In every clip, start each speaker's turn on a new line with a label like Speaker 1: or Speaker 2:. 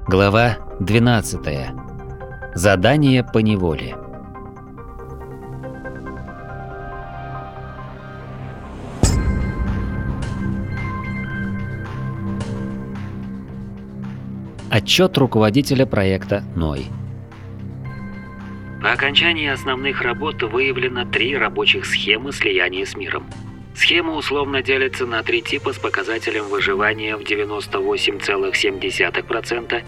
Speaker 1: Глава 12. Задание по неволе. Отчет руководителя проекта Ной. По окончании основных работ выявлено 3 рабочих схемы слияния с миром. Схема условно делится на 3 типа с показателем выживания в 98,7%,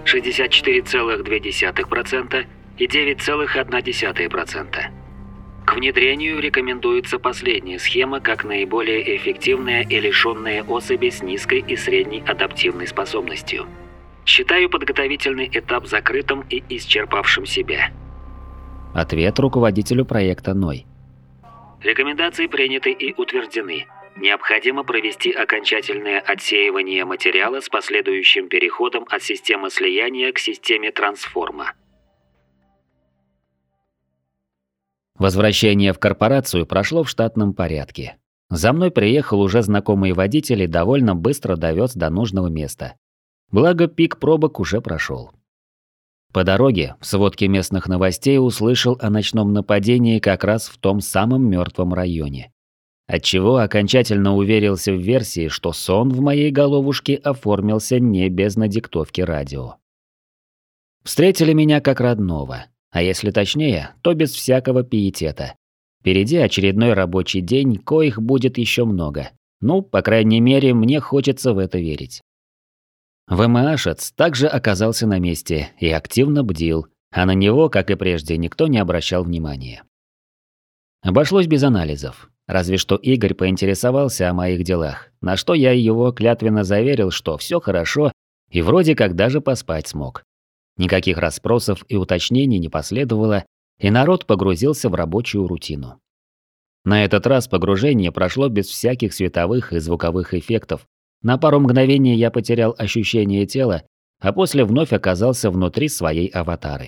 Speaker 1: 64,2% и 9,1%. К внедрению рекомендуется последняя схема как наиболее эффективная и лишенная особи с низкой и средней адаптивной способностью. Считаю подготовительный этап закрытым и исчерпавшим себя. Ответ руководителю проекта Ной. Рекомендации приняты и утверждены. Необходимо провести окончательное отсеивание материала с последующим переходом от системы слияния к системе трансформа. Возвращение в корпорацию прошло в штатном порядке. За мной приехал уже знакомый водитель и довольно быстро довез до нужного места. Благо, пик пробок уже прошел. По дороге в сводке местных новостей услышал о ночном нападении как раз в том самом мертвом районе. Отчего окончательно уверился в версии, что сон в моей головушке оформился не без надиктовки радио. Встретили меня как родного, а если точнее, то без всякого пиетета. Впереди очередной рабочий день, коих будет еще много. Ну, по крайней мере, мне хочется в это верить. ВМАшец также оказался на месте и активно бдил, а на него, как и прежде, никто не обращал внимания. Обошлось без анализов. Разве что Игорь поинтересовался о моих делах, на что я его клятвенно заверил, что все хорошо и вроде как даже поспать смог. Никаких расспросов и уточнений не последовало, и народ погрузился в рабочую рутину. На этот раз погружение прошло без всяких световых и звуковых эффектов. На пару мгновений я потерял ощущение тела, а после вновь оказался внутри своей аватары.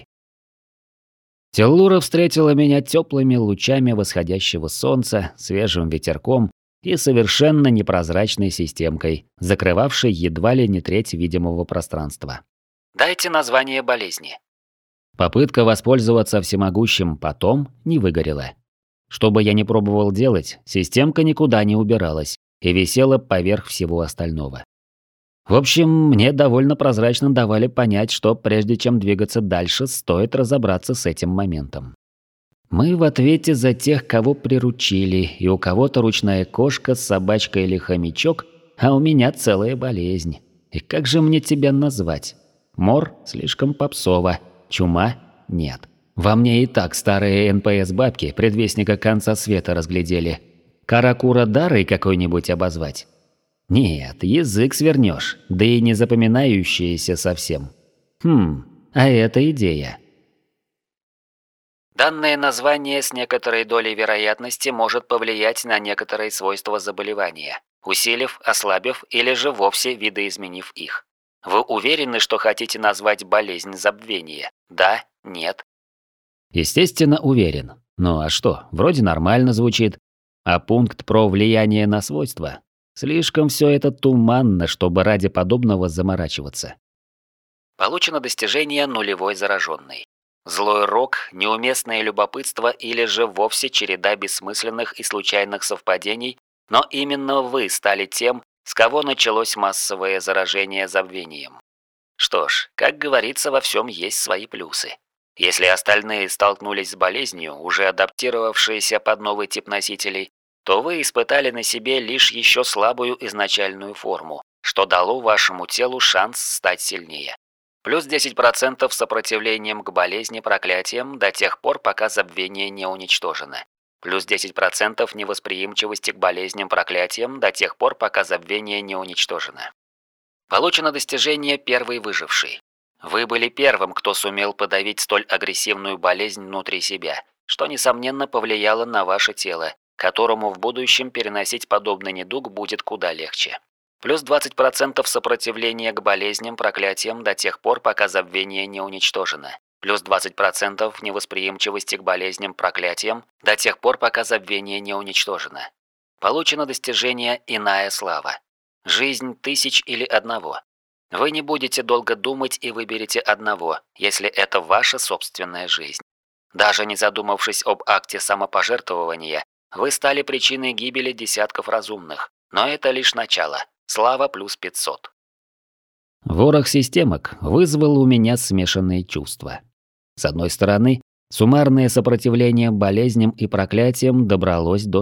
Speaker 1: Теллура встретила меня теплыми лучами восходящего солнца, свежим ветерком и совершенно непрозрачной системкой, закрывавшей едва ли не треть видимого пространства. Дайте название болезни. Попытка воспользоваться всемогущим потом не выгорела. Что бы я ни пробовал делать, системка никуда не убиралась и висела поверх всего остального. В общем, мне довольно прозрачно давали понять, что прежде чем двигаться дальше, стоит разобраться с этим моментом. Мы в ответе за тех, кого приручили, и у кого-то ручная кошка, собачка или хомячок, а у меня целая болезнь. И как же мне тебя назвать? Мор слишком попсово, чума нет. Во мне и так старые НПС-бабки предвестника конца света разглядели. Каракура Дарой какой-нибудь обозвать? Нет, язык свернешь, да и не запоминающиеся совсем. А это идея. Данное название с некоторой долей вероятности может повлиять на некоторые свойства заболевания, усилив, ослабив или же вовсе видоизменив их. Вы уверены, что хотите назвать болезнь забвения? Да? Нет? Естественно, уверен. Ну а что, вроде нормально звучит. А пункт про влияние на свойства? Слишком все это туманно, чтобы ради подобного заморачиваться. Получено достижение нулевой зараженный. Злой рок, неуместное любопытство или же вовсе череда бессмысленных и случайных совпадений, но именно вы стали тем, с кого началось массовое заражение забвением. Что ж, как говорится, во всем есть свои плюсы. Если остальные столкнулись с болезнью, уже адаптировавшиеся под новый тип носителей, то вы испытали на себе лишь еще слабую изначальную форму, что дало вашему телу шанс стать сильнее. Плюс 10% сопротивлением к болезни проклятием до тех пор, пока забвение не уничтожено. Плюс 10% невосприимчивости к болезням проклятием до тех пор, пока забвение не уничтожено. Получено достижение «Первый выживший». Вы были первым, кто сумел подавить столь агрессивную болезнь внутри себя, что, несомненно, повлияло на ваше тело, которому в будущем переносить подобный недуг будет куда легче. Плюс 20% сопротивления к болезням, проклятиям до тех пор, пока забвение не уничтожено. Плюс 20% невосприимчивости к болезням, проклятиям до тех пор, пока забвение не уничтожено. Получено достижение «Иная слава». Жизнь 1000 или одного. Вы не будете долго думать и выберете одного, если это ваша собственная жизнь. Даже не задумавшись об акте самопожертвования, вы стали причиной гибели десятков разумных. Но это лишь начало. Слава плюс 500. Ворох системок вызвал у меня смешанные чувства. С одной стороны, суммарное сопротивление болезням и проклятиям добралось до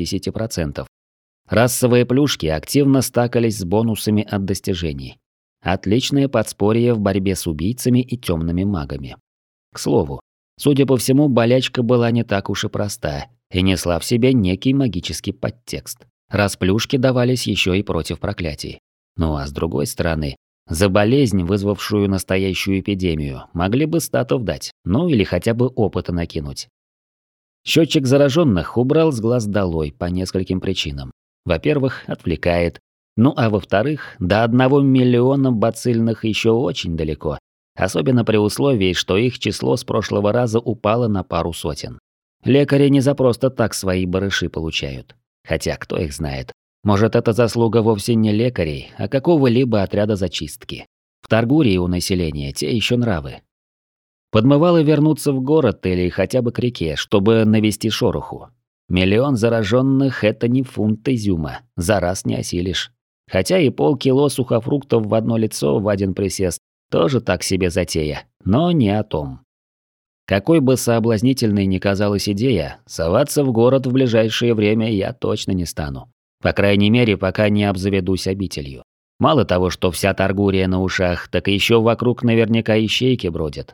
Speaker 1: 60%. Расовые плюшки активно стакались с бонусами от достижений. Отличное подспорье в борьбе с убийцами и темными магами. К слову, судя по всему, болячка была не так уж и проста и несла в себе некий магический подтекст, раз плюшки давались еще и против проклятий. Ну а с другой стороны, за болезнь, вызвавшую настоящую эпидемию, могли бы статов дать, ну или хотя бы опыта накинуть. Счетчик зараженных убрал с глаз долой по нескольким причинам. Во-первых, отвлекает. Ну а во-вторых, до 1 миллиона бацильных еще очень далеко. Особенно при условии, что их число с прошлого раза упало на пару сотен. Лекари не за просто так свои барыши получают. Хотя кто их знает. Может, это заслуга вовсе не лекарей, а какого-либо отряда зачистки. В Таргурии у населения те еще нравы. Подмывало вернуться в город или хотя бы к реке, чтобы навести шороху. 1 миллион зараженных – это не фунт изюма, за раз не осилишь. Хотя и полкило сухофруктов в одно лицо в один присест тоже так себе затея, но не о том. Какой бы соблазнительной ни казалась идея, соваться в город в ближайшее время я точно не стану. По крайней мере, пока не обзаведусь обителью. Мало того, что вся Таргурия на ушах, так еще вокруг наверняка ищейки бродят.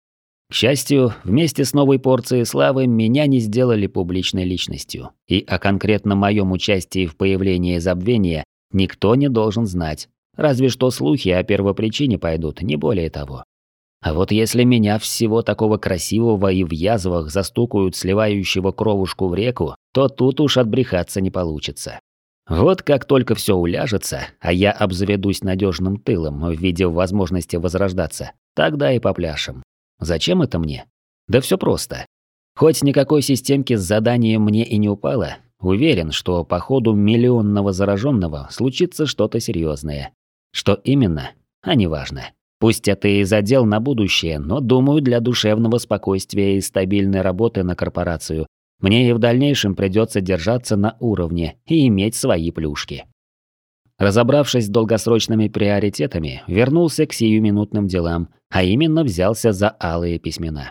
Speaker 1: К счастью, вместе с новой порцией славы меня не сделали публичной личностью, и о конкретно моем участии в появлении забвения никто не должен знать. Разве что слухи о первопричине пойдут, не более того. А вот если меня всего такого красивого и в язвах застукают сливающего кровушку в реку, то тут уж отбрехаться не получится. Вот как только все уляжется, а я обзаведусь надежным тылом в виде возможности возрождаться, тогда и попляшем. Зачем это мне? Да все просто. Хоть никакой системки с заданием мне и не упало, уверен, что по ходу миллионного зараженного случится что-то серьезное. Что именно? А неважно. Пусть это и задел на будущее, но, думаю, для душевного спокойствия и стабильной работы на корпорацию мне и в дальнейшем придется держаться на уровне и иметь свои плюшки. Разобравшись с долгосрочными приоритетами, вернулся к сиюминутным делам, а именно взялся за алые письмена.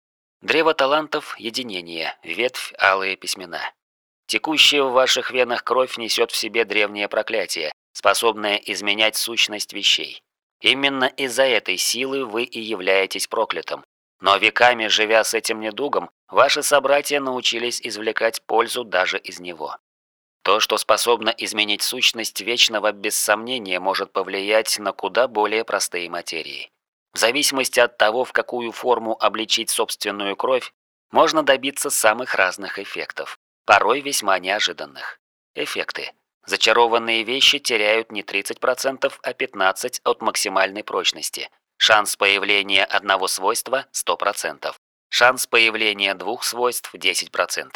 Speaker 1: Древо талантов – единение, ветвь алые письмена. Текущая в ваших венах кровь несет в себе древнее проклятие, способное изменять сущность вещей. Именно из-за этой силы вы и являетесь проклятым. Но веками, живя с этим недугом, ваши собратья научились извлекать пользу даже из него. То, что способно изменить сущность Вечного, без сомнения может повлиять на куда более простые материи. В зависимости от того, в какую форму обличить собственную кровь, можно добиться самых разных эффектов, порой весьма неожиданных. Эффекты. Зачарованные вещи теряют не 30%, а 15% от максимальной прочности. Шанс появления одного свойства – 100%. Шанс появления двух свойств – 10%.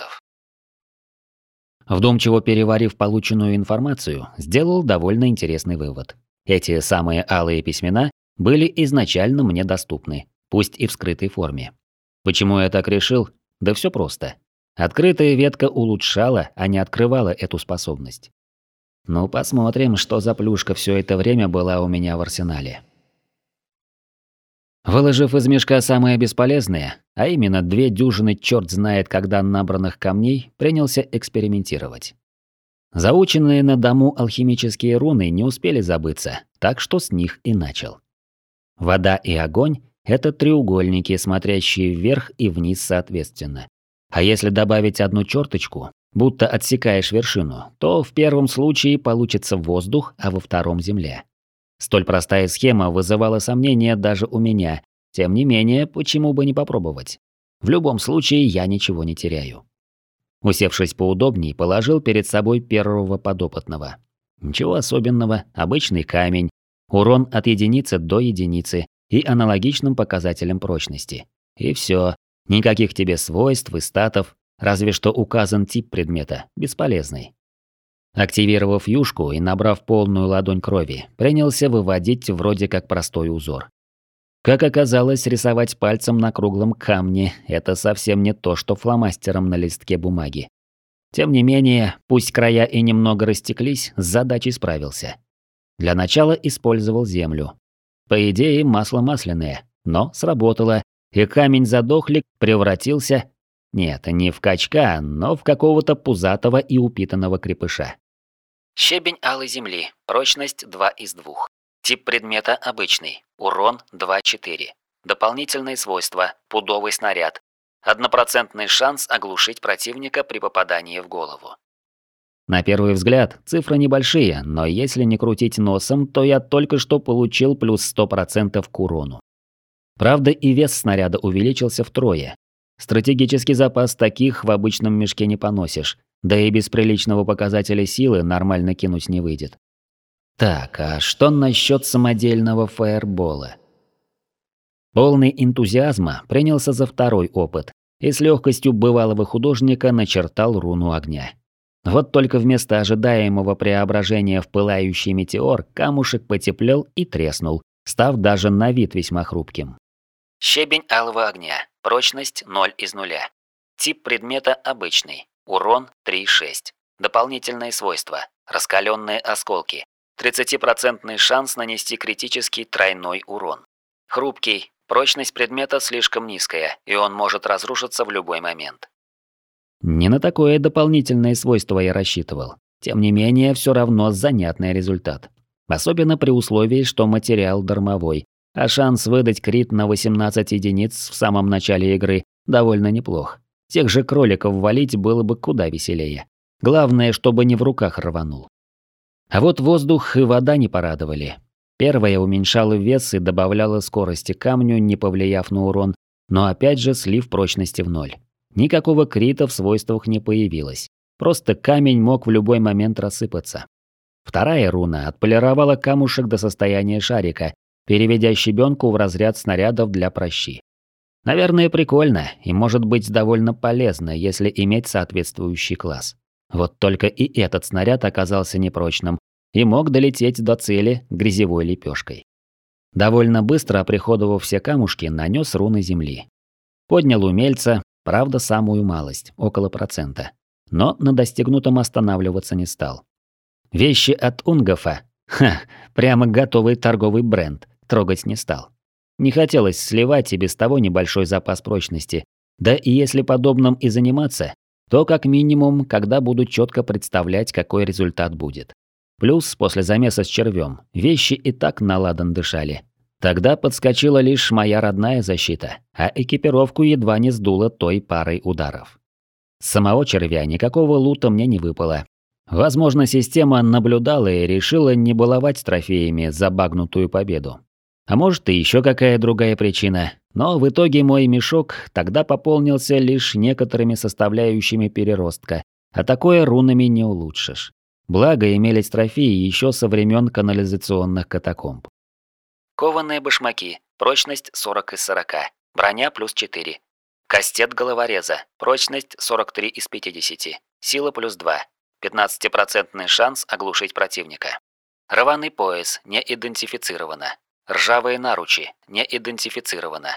Speaker 1: Вдумчиво переварив полученную информацию, сделал довольно интересный вывод. Эти самые алые письмена были изначально мне доступны, пусть и в скрытой форме. Почему я так решил? Да все просто. Открытая ветка улучшала, а не открывала эту способность. Ну, посмотрим, что за плюшка все это время была у меня в арсенале. Выложив из мешка самое бесполезное, а именно 2 дюжины черт знает когда набранных камней, принялся экспериментировать. Заученные на дому алхимические руны не успели забыться, так что с них и начал. Вода и огонь – это треугольники, смотрящие вверх и вниз соответственно. А если добавить одну черточку, будто отсекаешь вершину, то в первом случае получится воздух, а во втором – земля. Столь простая схема вызывала сомнения даже у меня. Тем не менее, почему бы не попробовать? В любом случае, я ничего не теряю. Усевшись поудобней, положил перед собой первого подопытного. Ничего особенного, обычный камень, урон от единицы до единицы и аналогичным показателем прочности. И все. Никаких тебе свойств и статов, разве что указан тип предмета, бесполезный. Активировав юшку и набрав полную ладонь крови, принялся выводить вроде как простой узор. Как оказалось, рисовать пальцем на круглом камне – это совсем не то, что фломастером на листке бумаги. Тем не менее, пусть края и немного растеклись, с задачей справился. Для начала использовал землю. По идее, масло масляное, но сработало, и камень-задохлик превратился… Нет, не в качка, но в какого-то пузатого и упитанного крепыша. Щебень алой земли. Прочность 2 из 2. Тип предмета обычный. Урон 2-4. Дополнительные свойства. Пудовый снаряд. 1% шанс оглушить противника при попадании в голову. На первый взгляд, цифры небольшие, но если не крутить носом, то я только что получил плюс 100% к урону. Правда, и вес снаряда увеличился втрое. Стратегический запас таких в обычном мешке не поносишь, да и без приличного показателя силы нормально кинуть не выйдет. Так, а что насчет самодельного фаербола? Полный энтузиазма принялся за второй опыт и с легкостью бывалого художника начертал руну огня. Вот только вместо ожидаемого преображения в пылающий метеор камушек потеплел и треснул, став даже на вид весьма хрупким. Щебень алого огня. Прочность 0 из 0. Тип предмета обычный. Урон 3-6. Дополнительные свойства. Раскаленные осколки. 30% шанс нанести критический тройной урон. Хрупкий. Прочность предмета слишком низкая, и он может разрушиться в любой момент. Не на такое дополнительное свойство я рассчитывал. Тем не менее, все равно занятный результат. Особенно при условии, что материал дармовой, а шанс выдать крит на 18 единиц в самом начале игры довольно неплох. Тех же кроликов валить было бы куда веселее. Главное, чтобы не в руках рванул. А вот воздух и вода не порадовали. Первая уменьшала вес и добавляла скорости камню, не повлияв на урон, но опять же слив прочности в 0. Никакого крита в свойствах не появилось. Просто камень мог в любой момент рассыпаться. Вторая руна отполировала камушек до состояния шарика, переведя щебенку в разряд снарядов для пращи. Наверное, прикольно и может быть довольно полезно, если иметь соответствующий класс. Вот только и этот снаряд оказался непрочным и мог долететь до цели грязевой лепешкой. Довольно быстро оприходовав все камушки, нанес руны земли. Поднял умельца, правда, самую малость, около процента. Но на достигнутом останавливаться не стал. Вещи от Унгофа, прямо готовый торговый бренд, трогать не стал. Не хотелось сливать и без того небольшой запас прочности. Да и если подобным и заниматься, то как минимум, когда буду четко представлять, какой результат будет. Плюс, после замеса с червем, вещи и так наладан дышали. Тогда подскочила лишь моя родная защита, а экипировку едва не сдуло той парой ударов. С самого червя никакого лута мне не выпало. Возможно, система наблюдала и решила не баловать трофеями за багнутую победу. А может, и еще какая другая причина. Но в итоге мой мешок тогда пополнился лишь некоторыми составляющими переростка, а такое рунами не улучшишь. Благо имелись трофеи еще со времен канализационных катакомб. Кованые башмаки. Прочность 40 из 40. Броня плюс 4. Кастет головореза. Прочность 43 из 50. Сила плюс 2. 15% шанс оглушить противника. Рваный пояс. Не идентифицировано. Ржавые наручи. Не идентифицировано.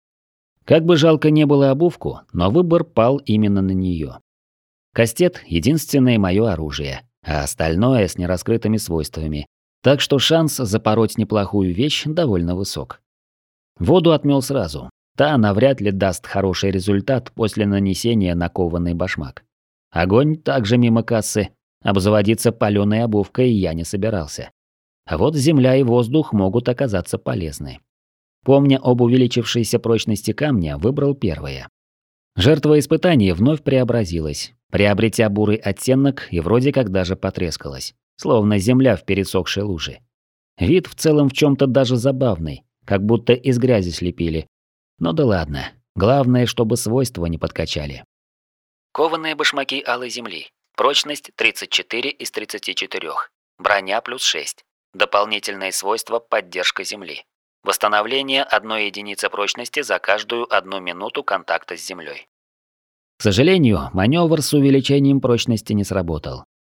Speaker 1: Как бы жалко не было обувку, но выбор пал именно на нее. Кастет – единственное мое оружие, а остальное с нераскрытыми свойствами. Так что шанс запороть неплохую вещь довольно высок. Воду отмел сразу. Та навряд ли даст хороший результат после нанесения на кованый башмак. Огонь также мимо кассы. Обзаводиться палёной обувкой я не собирался. А вот земля и воздух могут оказаться полезны. Помня об увеличившейся прочности камня, выбрал первое. Жертва испытания вновь преобразилась, приобретя бурый оттенок и вроде как даже потрескалась, словно земля в пересохшей луже. Вид в целом в чем-то даже забавный, как будто из грязи слепили. Но да ладно, главное, чтобы свойства не подкачали. Кованые башмаки алой земли. Прочность 34 из 34. Броня плюс 6. Дополнительные свойства поддержка земли. Восстановление 1 единицы прочности за каждую 1 минуту контакта с землей. К сожалению, маневр с увеличением прочности не сработал.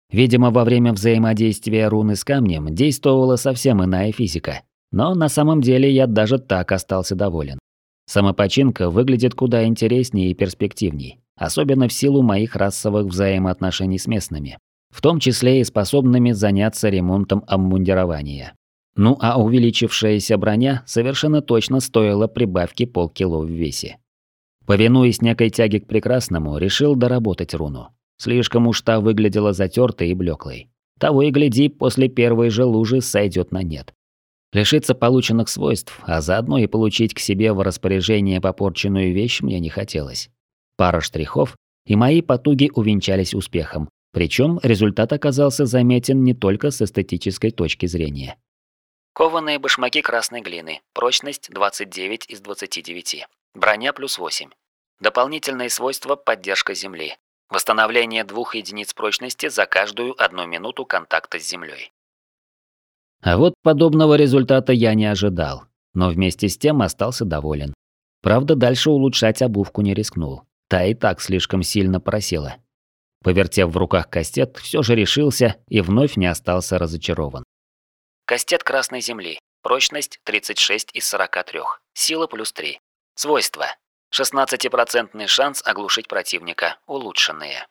Speaker 1: Видимо, во время взаимодействия руны с камнем действовала совсем иная физика. Но на самом деле я даже так остался доволен. Самопочинка выглядит куда интереснее и перспективней, особенно в силу моих расовых взаимоотношений с местными, в том числе и способными заняться ремонтом обмундирования. Ну а увеличившаяся броня совершенно точно стоила прибавки полкило в весе. Повинуясь некой тяге к прекрасному, решил доработать руну. Слишком уж та выглядела затертой и блеклой. Того и гляди, после первой же лужи сойдет на нет. Лишиться полученных свойств, а заодно и получить к себе в распоряжение попорченную вещь мне не хотелось. Пара штрихов, и мои потуги увенчались успехом, причем результат оказался заметен не только с эстетической точки зрения.
Speaker 2: Кованые башмаки красной глины. Прочность 29 из 29. Броня +8. Дополнительные свойства поддержка земли. Восстановление 2 единиц прочности за каждую 1 минуту контакта с землей.
Speaker 1: А вот подобного результата я не ожидал, но вместе с тем остался доволен. Правда, дальше улучшать обувку не рискнул. Та и так слишком сильно просела. Повертев в руках кастет, все же решился и вновь не остался разочарован.
Speaker 2: Кастет красной земли. Прочность 36 из 43. Сила +3. Свойства. 16% шанс оглушить противника. Улучшенные.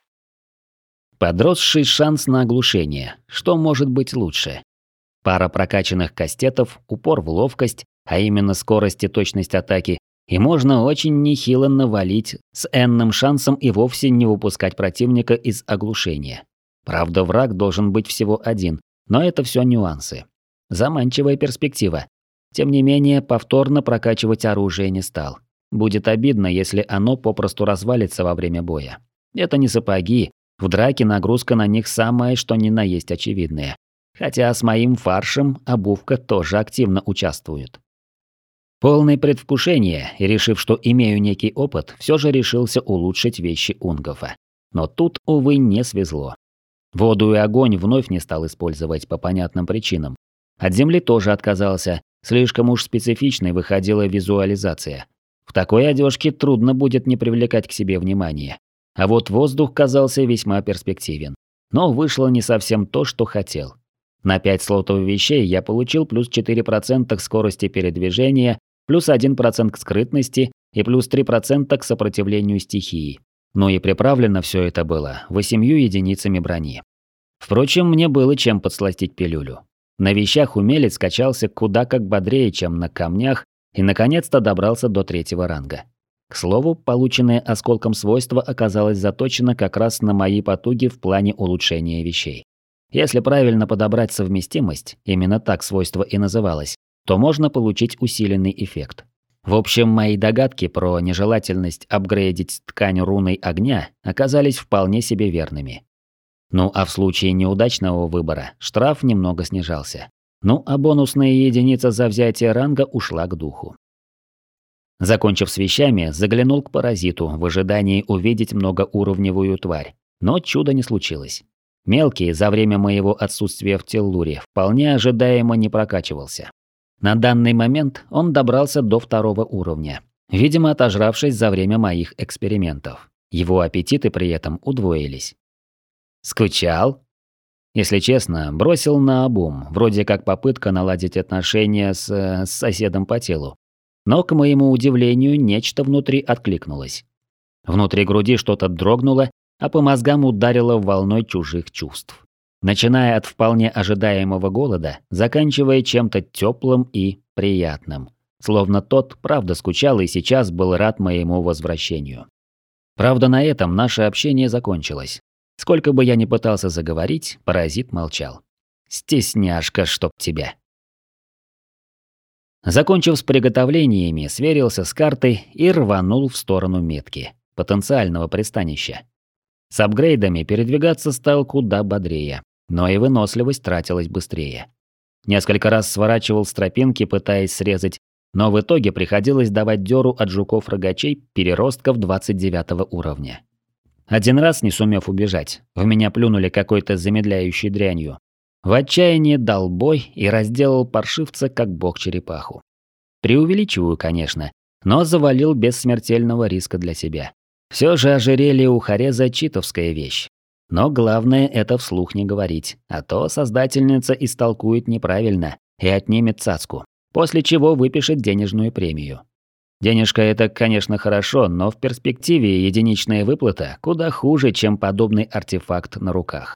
Speaker 1: Подросший шанс на оглушение. Что может быть лучше? Пара прокачанных кастетов, упор в ловкость, а именно скорость и точность атаки, и можно очень нехило навалить с энным шансом и вовсе не выпускать противника из оглушения. Правда, враг должен быть всего один, но это все нюансы. Заманчивая перспектива. Тем не менее, повторно прокачивать оружие не стал. Будет обидно, если оно попросту развалится во время боя. Это не сапоги, в драке нагрузка на них самая что ни на есть очевидная. Хотя с моим фаршем обувка тоже активно участвует. Полное предвкушение, и решив, что имею некий опыт, все же решился улучшить вещи Унгофа. Но тут, увы, не свезло. Воду и огонь вновь не стал использовать по понятным причинам. От земли тоже отказался, слишком уж специфичной выходила визуализация. В такой одежке трудно будет не привлекать к себе внимания. А вот воздух казался весьма перспективен. Но вышло не совсем то, что хотел. На 5 слотов вещей я получил плюс 4% к скорости передвижения, плюс 1% к скрытности и плюс 3% к сопротивлению стихии. Ну и приправлено все это было 8 единицами брони. Впрочем, мне было чем подсластить пилюлю. На вещах умелец качался куда как бодрее, чем на камнях, и наконец-то добрался до 3-го ранга. К слову, полученное осколком свойство оказалось заточено как раз на мои потуги в плане улучшения вещей. Если правильно подобрать совместимость, именно так свойство и называлось, то можно получить усиленный эффект. В общем, мои догадки про нежелательность апгрейдить ткань руной огня оказались вполне себе верными. Ну а в случае неудачного выбора штраф немного снижался. Ну а бонусная единица за взятие ранга ушла к духу. Закончив с вещами, заглянул к паразиту в ожидании увидеть многоуровневую тварь, но чуда не случилось. Мелкий за время моего отсутствия в Теллуре вполне ожидаемо не прокачивался. На данный момент он добрался до 2-го уровня, видимо, отожравшись за время моих экспериментов. Его аппетиты при этом удвоились. Скучал? Если честно, бросил наобум, вроде как попытка наладить отношения с соседом по телу. Но, к моему удивлению, нечто внутри откликнулось. Внутри груди что-то дрогнуло, а по мозгам ударило волной чужих чувств. Начиная от вполне ожидаемого голода, заканчивая чем-то теплым и приятным. Словно тот правда скучал и сейчас был рад моему возвращению. Правда, на этом наше общение закончилось. Сколько бы я ни пытался заговорить, паразит молчал. Стесняшка, чтоб тебя. Закончив с приготовлениями, сверился с картой и рванул в сторону метки, потенциального пристанища. С апгрейдами передвигаться стал куда бодрее, но и выносливость тратилась быстрее. Несколько раз сворачивал с тропинки, пытаясь срезать, но в итоге приходилось давать дёру от жуков-рогачей переростков 29 уровня. Один раз, не сумев убежать, в меня плюнули какой-то замедляющей дрянью. В отчаянии дал бой и разделал паршивца, как бог-черепаху. Преувеличиваю, конечно, но завалил без смертельного риска для себя. Все же ожерелье у Хореза читовская вещь. Но главное это вслух не говорить, а то создательница истолкует неправильно и отнимет цацку, после чего выпишет денежную премию. Денежка это, конечно, хорошо, но в перспективе единичная выплата куда хуже, чем подобный артефакт на руках.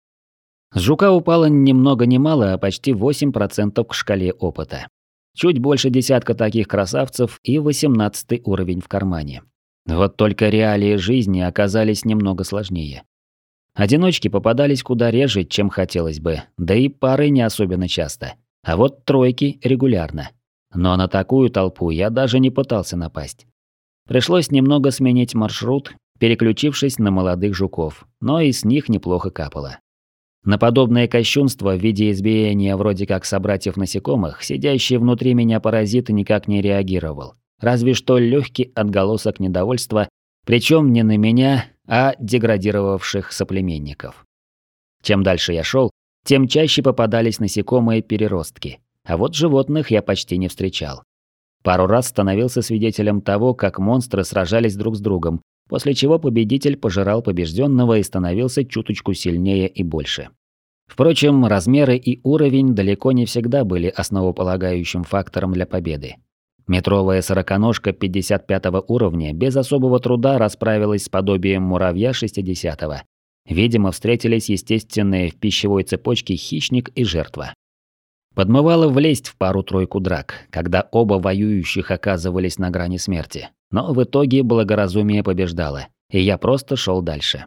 Speaker 1: С жука упало ни много ни мало, а почти 8% к шкале опыта. Чуть больше десятка таких красавцев и 18-й уровень в кармане. Вот только реалии жизни оказались немного сложнее. Одиночки попадались куда реже, чем хотелось бы, да и пары не особенно часто. А вот тройки регулярно. Но на такую толпу я даже не пытался напасть. Пришлось немного сменить маршрут, переключившись на молодых жуков, но и с них неплохо капало. На подобное кощунство в виде избиения вроде как собратьев насекомых, сидящий внутри меня паразит никак не реагировал. Разве что легкий отголосок недовольства, причем не на меня, а деградировавших соплеменников. Чем дальше я шел, тем чаще попадались насекомые-переростки, а вот животных я почти не встречал. Пару раз становился свидетелем того, как монстры сражались друг с другом, после чего победитель пожирал побежденного и становился чуточку сильнее и больше. Впрочем, размеры и уровень далеко не всегда были основополагающим фактором для победы. Метровая сороконожка 55 уровня без особого труда расправилась с подобием муравья 60-го. Видимо, встретились естественные в пищевой цепочке хищник и жертва. Подмывало влезть в пару-тройку драк, когда оба воюющих оказывались на грани смерти. Но в итоге благоразумие побеждало, и я просто шел дальше.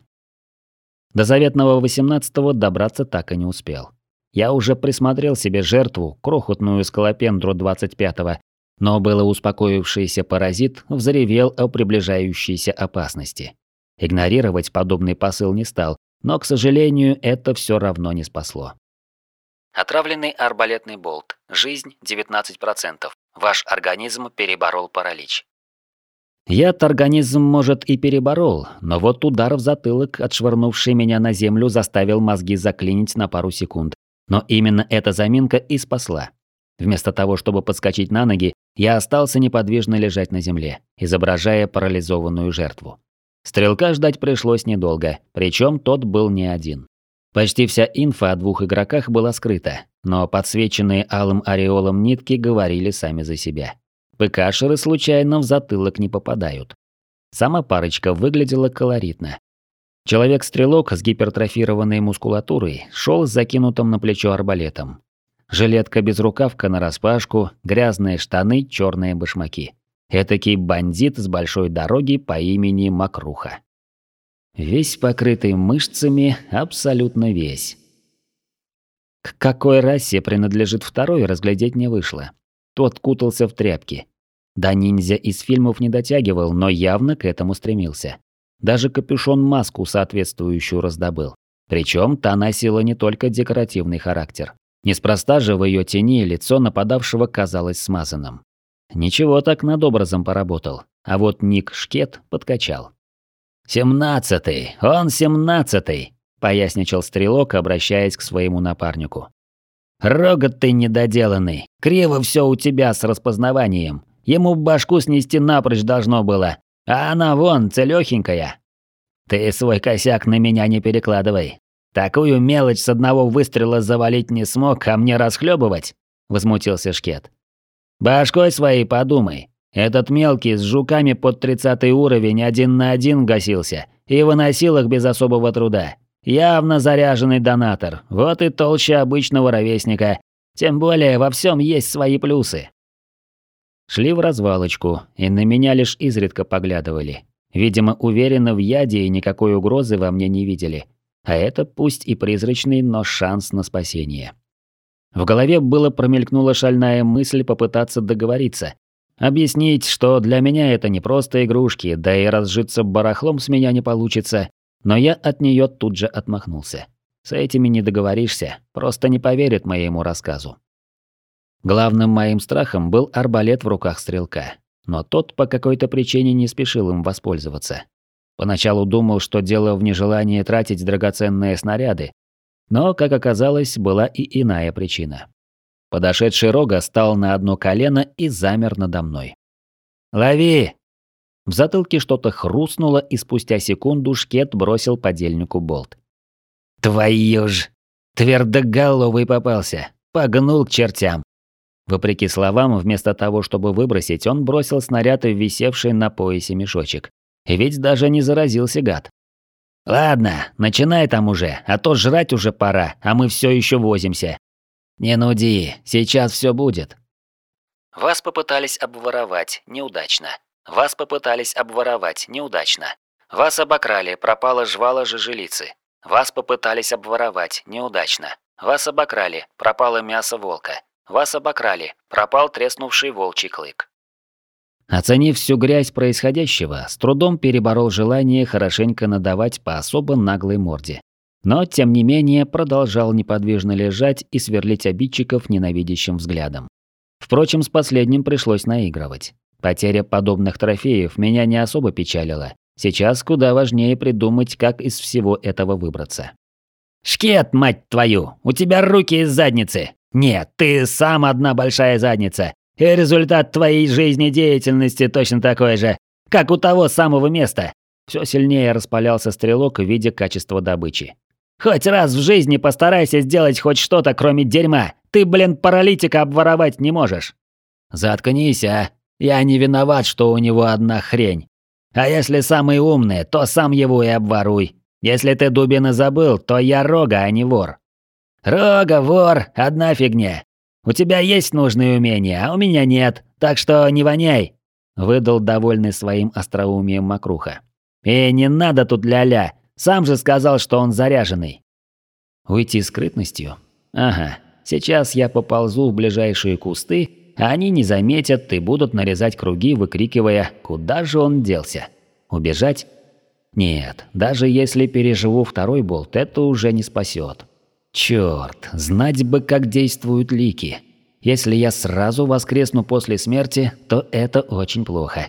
Speaker 1: До заветного 18-го добраться так и не успел. Я уже присмотрел себе жертву, крохотную скалопендру 25-го, но было успокоившийся паразит взревел о приближающейся опасности. Игнорировать подобный посыл не стал, но, к сожалению, это все равно не спасло.
Speaker 2: Отравленный арбалетный болт. Жизнь 19%. Ваш организм переборол паралич.
Speaker 1: Яд организм, может, и переборол, но вот удар в затылок, отшвырнувший меня на землю, заставил мозги заклинить на пару секунд. Но именно эта заминка и спасла. Вместо того, чтобы подскочить на ноги, я остался неподвижно лежать на земле, изображая парализованную жертву. Стрелка ждать пришлось недолго, причем тот был не один. Почти вся инфа о двух игроках была скрыта, но подсвеченные алым ореолом нитки говорили сами за себя. ПКшеры случайно в затылок не попадают. Сама парочка выглядела колоритно. Человек-стрелок с гипертрофированной мускулатурой шел с закинутым на плечо арбалетом. Жилетка-безрукавка нараспашку, грязные штаны, черные башмаки. Этакий бандит с большой дороги по имени Макруха. Весь покрытый мышцами, абсолютно весь. К какой расе принадлежит второй, разглядеть не вышло. Тот кутался в тряпки. Да ниндзя из фильмов не дотягивал, но явно к этому стремился. Даже капюшон-маску соответствующую раздобыл. Причем та носила не только декоративный характер. Неспроста же в ее тени лицо нападавшего казалось смазанным. Ничего так над образом поработал, а вот ник Шкет подкачал. «17-й, он 17-й», – поясничал стрелок, обращаясь к своему напарнику. «Рогот ты недоделанный, криво все у тебя с распознаванием. Ему башку снести напрочь должно было, а она вон целёхенькая. Ты свой косяк на меня не перекладывай. Такую мелочь с одного выстрела завалить не смог, а мне расхлебывать?» – возмутился Шкет. «Башкой своей подумай. Этот мелкий с жуками под 30-й уровень 1 на 1 гасился и выносил их без особого труда. Явно заряженный донатор, вот и толще обычного ровесника. Тем более во всем есть свои плюсы». Шли в развалочку, и на меня лишь изредка поглядывали. Видимо, уверенно в яде и никакой угрозы во мне не видели. А это пусть и призрачный, но шанс на спасение. В голове было промелькнула шальная мысль попытаться договориться. Объяснить, что для меня это не просто игрушки, да и разжиться барахлом с меня не получится. Но я от нее тут же отмахнулся. С этими не договоришься, просто не поверят моему рассказу. Главным моим страхом был арбалет в руках стрелка. Но тот по какой-то причине не спешил им воспользоваться. Поначалу думал, что дело в нежелании тратить драгоценные снаряды. Но, как оказалось, была и иная причина. Подошедший Рога стал на одно колено и замер надо мной. «Лови!» В затылке что-то хрустнуло, и спустя секунду Шкет бросил подельнику болт. Твою ж! Твердоголовый попался. Погнул к чертям. Вопреки словам, вместо того, чтобы выбросить, он бросил снаряд в висевший на поясе мешочек. И ведь даже не заразился гад. «Ладно, начинай там уже, а то жрать уже пора, а мы все еще возимся». «Не нуди, сейчас все будет».
Speaker 2: Вас попытались обворовать, неудачно. Вас попытались обворовать, неудачно. Вас обокрали, пропало жвало жижелицы. Вас попытались обворовать, неудачно. Вас обокрали, пропало мясо волка. Вас обокрали, пропал треснувший волчий клык.
Speaker 1: Оценив всю грязь происходящего, с трудом переборол желание хорошенько надавать по особо наглой морде. Но, тем не менее, продолжал неподвижно лежать и сверлить обидчиков ненавидящим взглядом. Впрочем, с последним пришлось наигрывать. Потеря подобных трофеев меня не особо печалила. Сейчас куда важнее придумать, как из всего этого выбраться. «Шкет, мать твою! У тебя руки из задницы! Нет, ты сам одна большая задница! И результат твоей жизнедеятельности точно такой же, как у того самого места!» Все сильнее распалялся стрелок, видя качество добычи. «Хоть раз в жизни постарайся сделать хоть что-то, кроме дерьма! Ты, блин, паралитика обворовать не можешь!» «Заткнись, а! Я не виноват, что у него одна хрень. А если самый умный, то сам его и обворуй. Если ты дубины забыл, то я Рога, а не вор». «Рога, вор, одна фигня. У тебя есть нужные умения, а у меня нет, так что не воняй», — выдал довольный своим остроумием Мокруха. «И не надо тут ля-ля, сам же сказал, что он заряженный». Уйти скрытностью? Ага, сейчас я поползу в ближайшие кусты, а они не заметят и будут нарезать круги, выкрикивая «Куда же он делся?». Убежать? Нет, даже если переживу второй болт, это уже не спасет. Черт, знать бы, как действуют лики. Если я сразу воскресну после смерти, то это очень плохо.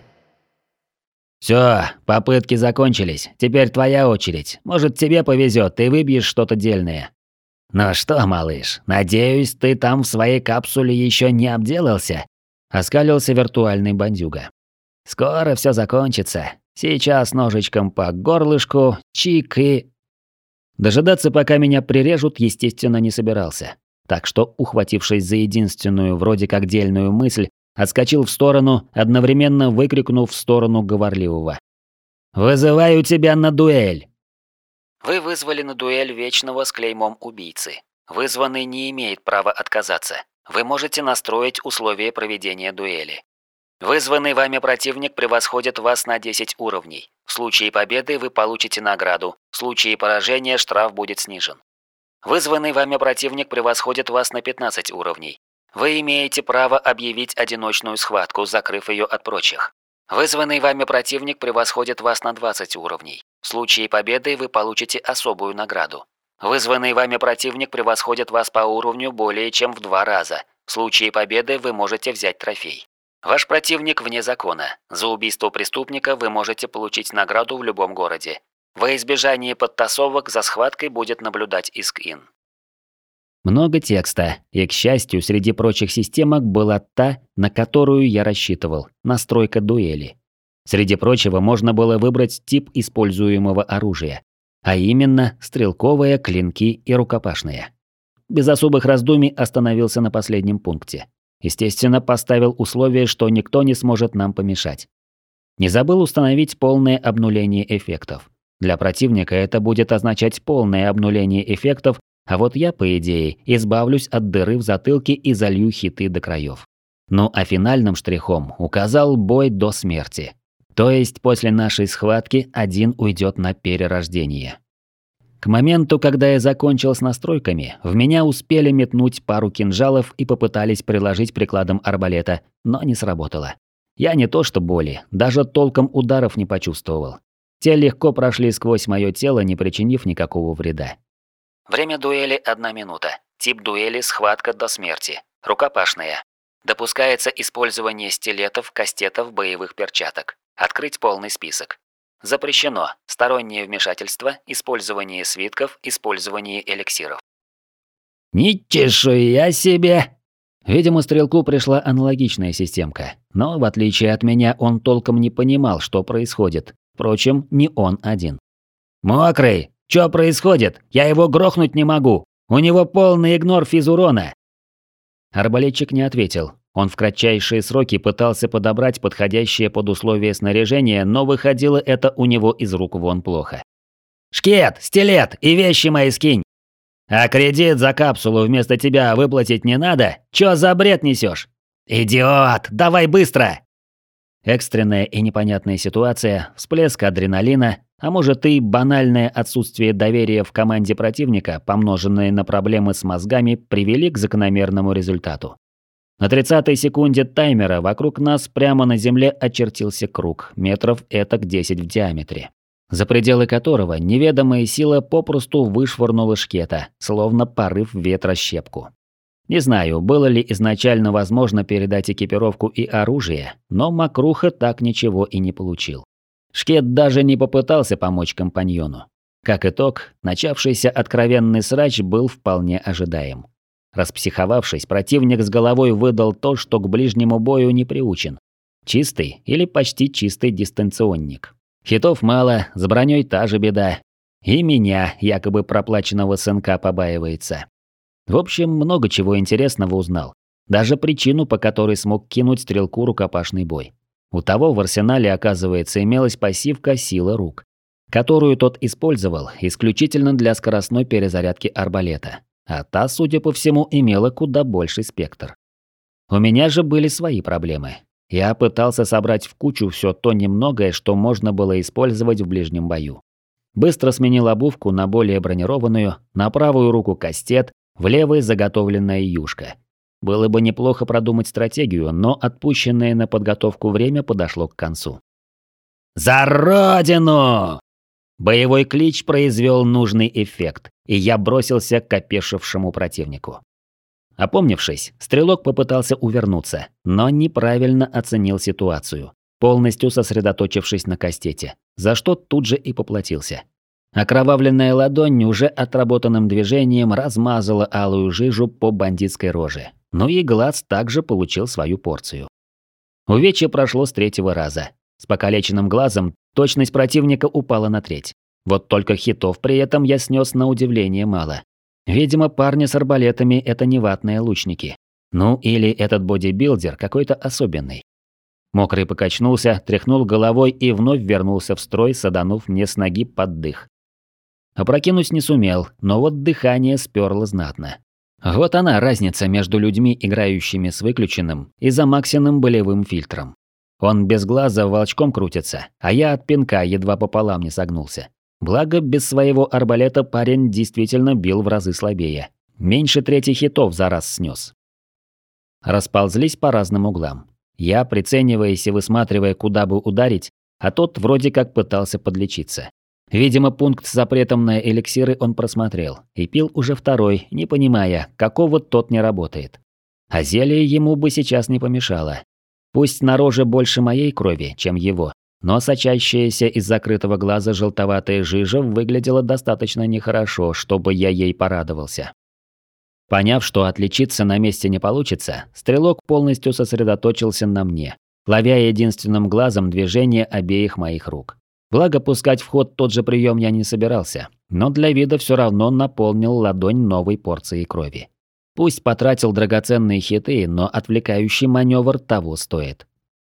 Speaker 1: Все, попытки закончились. Теперь твоя очередь. Может, тебе повезет, ты выбьешь что-то дельное. Ну что, малыш, надеюсь, ты там в своей капсуле еще не обделался? Оскалился виртуальный бандюга. Скоро все закончится. Сейчас ножичком по горлышку, чик и... Дожидаться, пока меня прирежут, естественно, не собирался. Так что, ухватившись за единственную, вроде как дельную мысль, отскочил в сторону, одновременно выкрикнув в сторону говорливого. «Вызываю тебя на дуэль!»
Speaker 2: Вы вызвали на дуэль Вечного с клеймом убийцы. Вызванный не имеет права отказаться. Вы можете настроить условия проведения дуэли. Вызванный вами противник превосходит вас на 10 уровней. В случае победы вы получите награду, в случае поражения штраф будет снижен. Вызванный вами противник превосходит вас на 15 уровней. Вы имеете право объявить одиночную схватку, закрыв ее от прочих. Вызванный вами противник превосходит вас на 20 уровней. В случае победы вы получите особую награду. Вызванный вами противник превосходит вас по уровню более чем в 2 раза. В случае победы вы можете взять трофей. Ваш противник вне закона. За убийство преступника вы можете получить награду в любом городе. Во избежание подтасовок за схваткой будет наблюдать Иск-Ин.
Speaker 1: Много текста, и, к счастью, среди прочих системок была та, на которую я рассчитывал – настройка дуэли. Среди прочего можно было выбрать тип используемого оружия, а именно стрелковые, клинки и рукопашные. Без особых раздумий остановился на последнем пункте. Естественно, поставил условие, что никто не сможет нам помешать. Не забыл установить полное обнуление эффектов. Для противника это будет означать полное обнуление эффектов, а вот я, по идее, избавлюсь от дыры в затылке и залью хиты до краев. Ну а финальным штрихом указал бой до смерти. То есть после нашей схватки один уйдет на перерождение. К моменту, когда я закончил с настройками, в меня успели метнуть пару кинжалов и попытались приложить прикладом арбалета, но не сработало. Я не то что боли, даже толком ударов не почувствовал. Те легко прошли сквозь мое тело, не причинив никакого вреда.
Speaker 2: Время дуэли 1 минута. Тип дуэли схватка до смерти. Рукопашная. Допускается использование стилетов, кастетов, боевых перчаток. Открыть полный список. Запрещено стороннее вмешательство, использование свитков, использование эликсиров.
Speaker 1: Ничего себе! Видимо, стрелку пришла аналогичная системка, но в отличие от меня он толком не понимал, что происходит. Впрочем, не он один. «Мокрый,
Speaker 2: Чё происходит? Я его грохнуть не могу! У него полный игнор физурона!»
Speaker 1: Арбалетчик не ответил. Он в кратчайшие сроки пытался подобрать подходящее под условия снаряжение, но выходило это у него из рук вон плохо.
Speaker 2: «Шкет, стилет и вещи мои скинь! А кредит за капсулу вместо тебя выплатить не надо? Чё за бред несёшь? Идиот, давай быстро!»
Speaker 1: Экстренная и непонятная ситуация, всплеск адреналина, а может и банальное отсутствие доверия в команде противника, помноженное на проблемы с мозгами, привели к закономерному результату. На 30-й секунде таймера вокруг нас прямо на земле очертился круг, метров этак 10 в диаметре, за пределы которого неведомая сила попросту вышвырнула шкета, словно порыв ветра щепку. Не знаю, было ли изначально возможно передать экипировку и оружие, но Мокруха так ничего и не получил. Шкет даже не попытался помочь компаньону. Как итог, начавшийся откровенный срач был вполне ожидаем. Распсиховавшись, противник с головой выдал то, что к ближнему бою не приучен. Чистый или почти чистый дистанционник. Хитов мало, с броней та же беда. И меня, якобы проплаченного сынка, побаивается. В общем, много чего интересного узнал. Даже причину, по которой смог кинуть стрелку рукопашный бой. У того в арсенале, оказывается, имелась пассивка «Сила рук», которую тот использовал исключительно для скоростной перезарядки арбалета. А та, судя по всему, имела куда больший спектр. У меня же были свои проблемы. Я пытался собрать в кучу все то немногое, что можно было использовать в ближнем бою. Быстро сменил обувку на более бронированную, на правую руку кастет, в левой заготовленная юшка. Было бы неплохо продумать стратегию, но отпущенное на подготовку время подошло к концу.
Speaker 2: «За родину!»
Speaker 1: Боевой клич произвел нужный эффект, и я бросился к опешившему противнику. Опомнившись, стрелок попытался увернуться, но неправильно оценил ситуацию, полностью сосредоточившись на кастете, за что тут же и поплатился. Окровавленная ладонь уже отработанным движением размазала алую жижу по бандитской роже. Ну и глаз также получил свою порцию. Увечье прошло с 3-го раза. С покалеченным глазом точность противника упала на треть. Вот только хитов при этом я снес на удивление мало. Видимо, парни с арбалетами – это не ватные лучники. Ну или этот бодибилдер какой-то особенный. Мокрый покачнулся, тряхнул головой и вновь вернулся в строй, саданув мне с ноги под дых. Опрокинуть не сумел, но вот дыхание сперло знатно. Вот она разница между людьми, играющими с выключенным, и замаксенным болевым фильтром. Он без глаза волчком крутится, а я от пинка едва пополам не согнулся. Благо, без своего арбалета парень действительно бил в разы слабее. Меньше 3 хитов за раз снес. Расползлись по разным углам. Я, прицениваясь и высматривая, куда бы ударить, а тот вроде как пытался подлечиться. Видимо, пункт с запретом на эликсиры он просмотрел и пил уже 2-й, не понимая, какого тот не работает. А зелье ему бы сейчас не помешало. Пусть на роже больше моей крови, чем его, но сочащаяся из закрытого глаза желтоватая жижа выглядела достаточно нехорошо, чтобы я ей порадовался. Поняв, что отличиться на месте не получится, стрелок полностью сосредоточился на мне, ловя единственным глазом движение обеих моих рук. Благо, пускать в ход тот же прием я не собирался, но для вида все равно наполнил ладонь новой порцией крови. Пусть потратил драгоценные хиты, но отвлекающий маневр того стоит.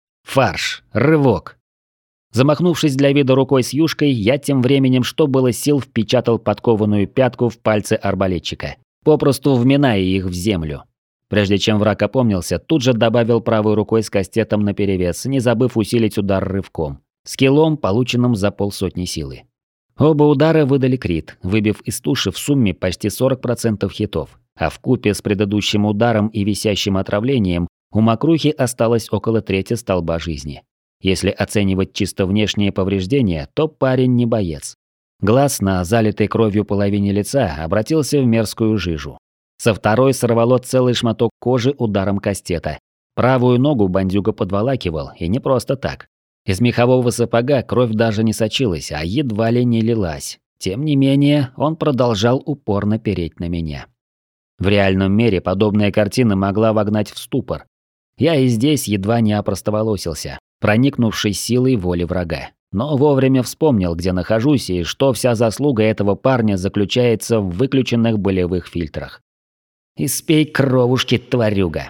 Speaker 1: Фарш, рывок. Замахнувшись для вида рукой с юшкой, я тем временем, что было сил, впечатал подкованную пятку в пальцы арбалетчика, попросту вминая их в землю. Прежде чем враг опомнился, тут же добавил правой рукой с кастетом наперевес, не забыв усилить удар рывком. Скиллом, полученным за 50 силы. Оба удара выдали крит, выбив из туши в сумме почти 40% хитов, а вкупе с предыдущим ударом и висящим отравлением у Мокрухи осталось около 1/3 столба жизни. Если оценивать чисто внешние повреждения, то парень не боец. Глаз на залитой кровью половине лица обратился в мерзкую жижу. Со 2-й сорвало целый шматок кожи ударом кастета. Правую ногу бандюга подволакивал, и не просто так. Из мехового сапога кровь даже не сочилась, а едва ли не лилась. Тем не менее, он продолжал упорно переть на меня. В реальном мире подобная картина могла вогнать в ступор. Я и здесь едва не опростоволосился, проникнувший силой воли врага. но вовремя вспомнил, где нахожусь и что вся заслуга этого парня заключается в выключенных болевых фильтрах. «Испей кровушки, тварюга!»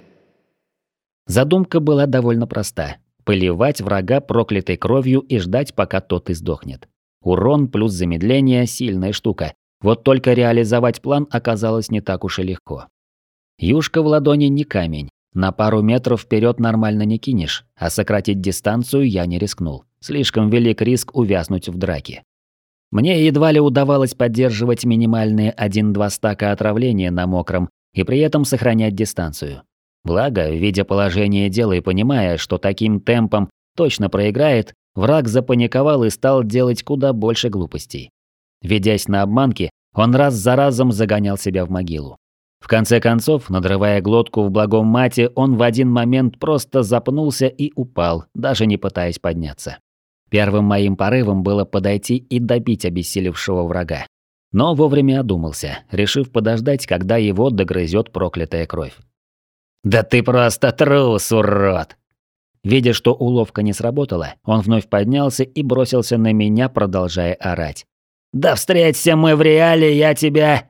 Speaker 1: Задумка была довольно проста. Поливать врага проклятой кровью и ждать, пока тот издохнет. Урон плюс замедление – сильная штука. Вот только реализовать план оказалось не так уж и легко. Юшка в ладони не камень. На пару метров вперед нормально не кинешь, а сократить дистанцию я не рискнул. Слишком велик риск увязнуть в драке. Мне едва ли удавалось поддерживать минимальные 1-2 стака отравления на мокром и при этом сохранять дистанцию. Благо, видя положение дела и понимая, что таким темпом точно проиграет, враг запаниковал и стал делать куда больше глупостей. Ведясь на обманки, он раз за разом загонял себя в могилу. В конце концов, надрывая глотку в благом мате, он в один момент просто запнулся и упал, даже не пытаясь подняться. Первым моим порывом было подойти и добить обессилевшего врага. Но вовремя одумался, решив подождать, когда его догрызет проклятая кровь. «Да ты просто трус, урод!» Видя, что уловка не сработала, он вновь поднялся и бросился на меня, продолжая орать. «Да встреться мы в реале, я тебя...»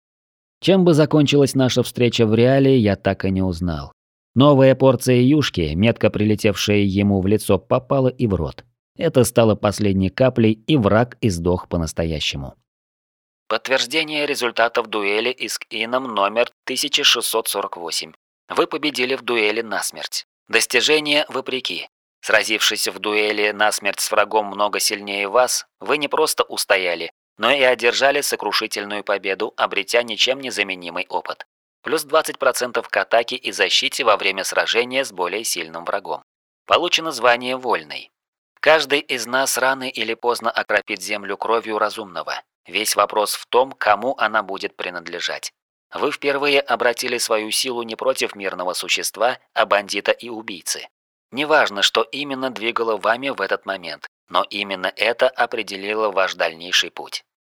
Speaker 1: Чем бы закончилась наша встреча в реале, я так и не узнал. Новая порция юшки, метко прилетевшая ему в лицо, попала и в рот. Это стало последней каплей, и враг издох по-настоящему.
Speaker 2: Подтверждение результатов дуэли Иск-Ином номер 1648. Вы победили в дуэли насмерть. Достижение вопреки. Сразившись в дуэли насмерть с врагом много сильнее вас, вы не просто устояли, но и одержали сокрушительную победу, обретя ничем не заменимый опыт. Плюс 20% к атаке и защите во время сражения с более сильным врагом. Получено звание «Вольный». Каждый из нас рано или поздно окропит землю кровью разумного. Весь вопрос в том, кому она будет принадлежать. Вы впервые обратили свою силу не против мирного существа, а бандита и убийцы. Неважно, что именно двигало вами в этот момент, но именно это определило ваш дальнейший путь.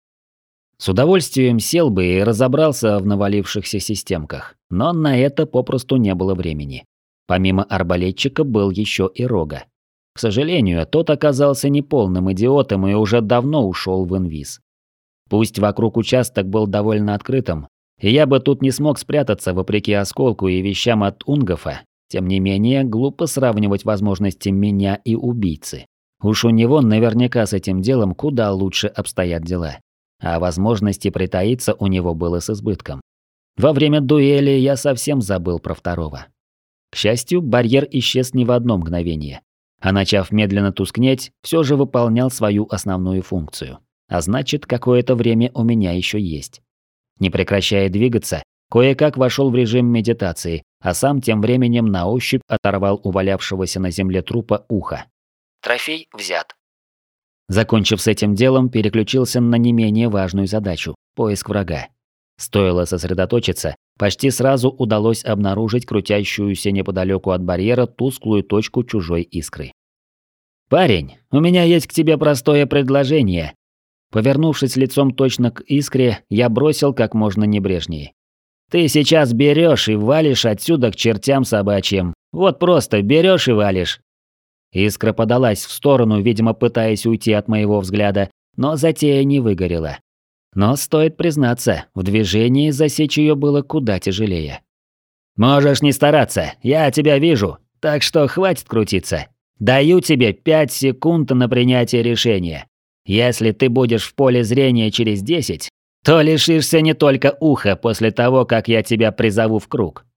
Speaker 1: С удовольствием сел бы и разобрался в навалившихся системках, но на это попросту не было времени. Помимо арбалетчика был еще и Рога. К сожалению, тот оказался неполным идиотом и уже давно ушел в инвиз. Пусть вокруг участок был довольно открытым, и я бы тут не смог спрятаться вопреки осколку и вещам от Унгофа, тем не менее, глупо сравнивать возможности меня и убийцы. Уж у него наверняка с этим делом куда лучше обстоят дела. А возможности притаиться у него было с избытком. Во время дуэли я совсем забыл про второго. К счастью, барьер исчез не в одно мгновение. А начав медленно тускнеть, все же выполнял свою основную функцию. А значит, какое-то время у меня еще есть. Не прекращая двигаться, кое-как вошел в режим медитации, а сам тем временем на ощупь оторвал у валявшегося на земле трупа ухо.
Speaker 2: Трофей взят.
Speaker 1: Закончив с этим делом, переключился на не менее важную задачу – поиск врага. Стоило сосредоточиться, почти сразу удалось обнаружить крутящуюся неподалеку от барьера тусклую точку чужой искры. «Парень, у меня есть к тебе простое предложение». Повернувшись лицом точно к искре, я бросил как можно небрежнее. «Ты сейчас берешь и валишь отсюда к чертям собачьим. Вот просто берешь и валишь». Искра подалась в сторону, видимо, пытаясь уйти от моего взгляда, но затея не выгорела. Но стоит признаться, в движении засечь ее было куда тяжелее. «Можешь не стараться, я тебя вижу, так что хватит крутиться. Даю тебе 5 секунд на принятие решения. Если ты будешь в поле зрения через 10, то лишишься не только уха после того, как я тебя призову в круг».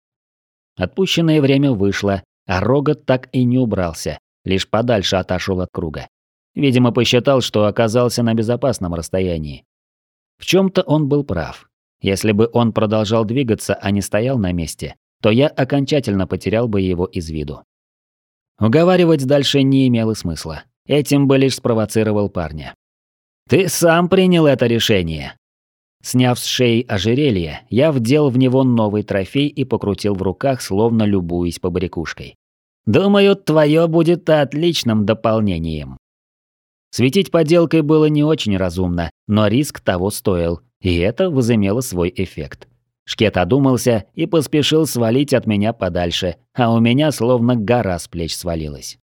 Speaker 1: Отпущенное время вышло, а Рогат так и не убрался, лишь подальше отошел от круга. Видимо, посчитал, что оказался на безопасном расстоянии. В чем-то он был прав. Если бы он продолжал двигаться, а не стоял на месте, то я окончательно потерял бы его из виду. Уговаривать дальше не имело смысла. Этим бы лишь спровоцировал парня. «Ты сам принял это решение!» Сняв с шеи ожерелье, я вдел в него новый трофей и покрутил в руках, словно любуясь побрякушкой. «Думаю, твое будет отличным дополнением». Светить подделкой было не очень разумно, но риск того стоил, и это возымело свой эффект. Шкет одумался и поспешил свалить от меня подальше, а у меня словно гора с плеч свалилась.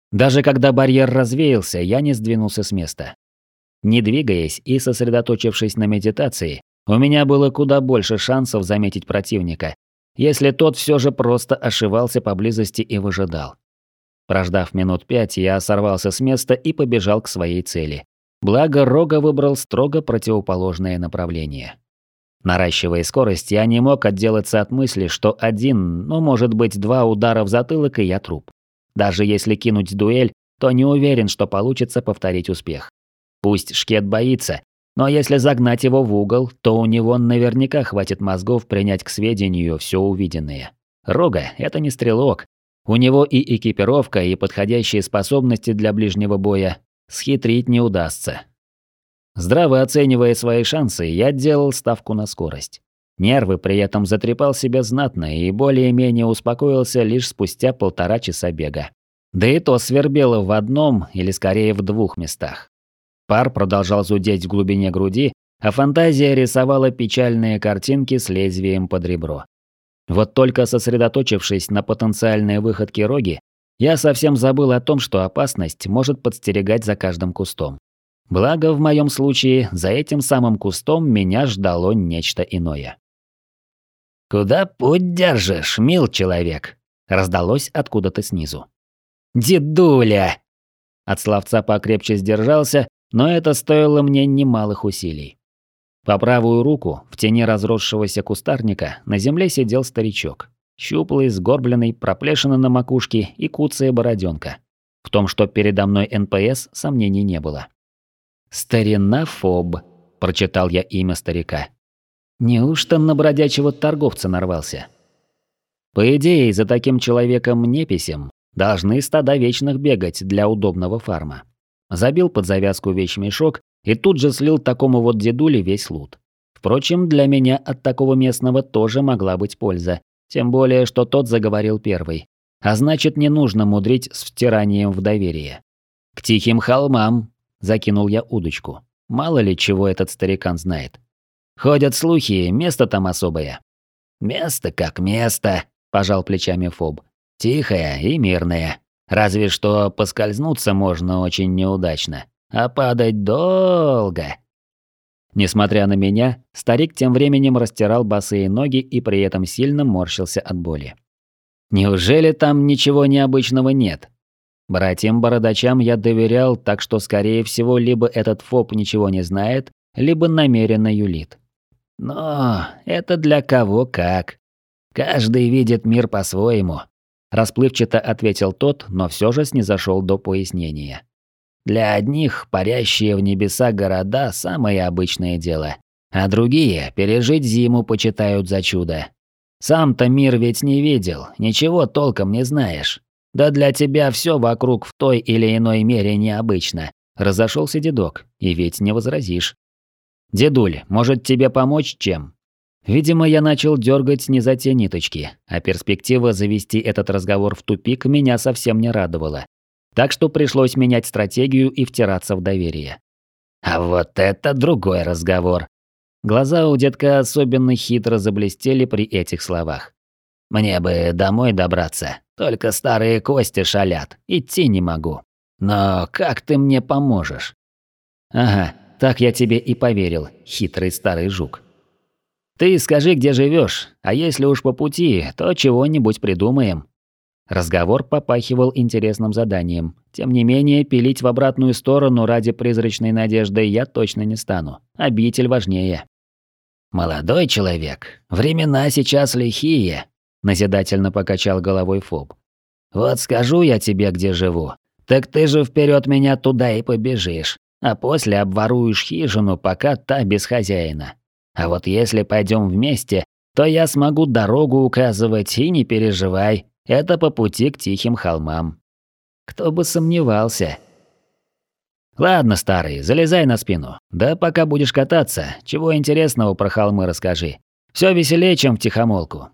Speaker 1: Даже когда барьер развеялся, я не сдвинулся с места. Не двигаясь и сосредоточившись на медитации, у меня было куда больше шансов заметить противника, если тот все же просто ошивался поблизости и выжидал. Прождав минут 5, я сорвался с места и побежал к своей цели. Благо, Рога выбрал строго противоположное направление. Наращивая скорость, я не мог отделаться от мысли, что один, может быть, 2 удара в затылок, и я труп. Даже если кинуть дуэль, то не уверен, что получится повторить успех. Пусть Шкет боится, но если загнать его в угол, то у него наверняка хватит мозгов принять к сведению все увиденное. Рога – это не стрелок. У него и экипировка, и подходящие способности для ближнего боя. Схитрить не удастся. Здраво оценивая свои шансы, я делал ставку на скорость. Нервы при этом затрепал себя знатно и более-менее успокоился лишь спустя 1,5 часа бега. Да и то свербело в одном, или скорее в 2 местах. Пар продолжал зудеть в глубине груди, а фантазия рисовала печальные картинки с лезвием под ребро. Вот только сосредоточившись на потенциальной выходке Роги, я совсем забыл о том, что опасность может подстерегать за каждым кустом. Благо, в моем случае, за этим самым кустом меня ждало нечто иное. «Куда путь держишь, мил человек?» – раздалось откуда-то снизу. «Дедуля!» От словца покрепче сдержался, но это стоило мне немалых усилий. По правую руку, в тени разросшегося кустарника, на земле сидел старичок. Щуплый, сгорбленный, проплешина на макушке и куцая бороденка. В том, что передо мной НПС, сомнений не было. «Старина Фоб», – прочитал я имя старика. Неужто на бродячего торговца нарвался? По идее, за таким человеком-неписем должны стада вечных бегать для удобного фарма. Забил под завязку вещмешок и тут же слил такому вот дедуле весь лут. Впрочем, для меня от такого местного тоже могла быть польза, тем более, что тот заговорил первый. А значит, не нужно мудрить с втиранием в доверие. «К тихим холмам», – закинул я удочку. Мало ли чего этот старикан знает. Ходят слухи, место там особое. «Место как место», – пожал плечами Фоб. «Тихое и мирное. Разве что поскользнуться можно очень неудачно, а падать долго». Несмотря на меня, старик тем временем растирал босые ноги и при этом сильно морщился от боли. Неужели там ничего необычного нет? Братьям-бородачам я доверял, так что, скорее всего, либо этот Фоб ничего не знает, либо намеренно юлит. Но это для кого как. Каждый видит мир по-своему. Расплывчато ответил тот, но все же снизошел до пояснения. Для одних парящие в небеса города – самое обычное дело, а другие пережить зиму почитают за чудо. Сам-то мир ведь не видел, ничего толком не знаешь. Да для тебя все вокруг в той или иной мере необычно. Разошелся дедок, и ведь не возразишь. «Дедуль, может тебе помочь чем?» Видимо, я начал дергать не за те ниточки, а перспектива завести этот разговор в тупик меня совсем не радовала. Так что пришлось менять стратегию и втираться в доверие. А вот это другой разговор. Глаза у детка особенно хитро заблестели при этих словах. Мне бы домой добраться, только старые кости шалят, идти не могу. Но как ты мне поможешь? Ага, так я тебе и поверил, хитрый старый жук. Ты скажи, где живешь, а если уж по пути, то чего-нибудь придумаем. Разговор попахивал интересным заданием. Тем не менее, пилить в обратную сторону ради призрачной надежды я точно не стану. Обитель важнее. «Молодой человек, времена сейчас лихие», – назидательно покачал головой Фоб. «Вот скажу я тебе, где живу, так ты же вперед меня туда и побежишь, а после обворуешь хижину, пока та без хозяина. А вот если пойдем вместе, то я смогу дорогу указывать, и не переживай, это по пути к тихим холмам». Кто бы сомневался. Ладно, старый, залезай на спину. Да пока будешь кататься, чего интересного про холмы расскажи. Все веселее, чем втихомолку.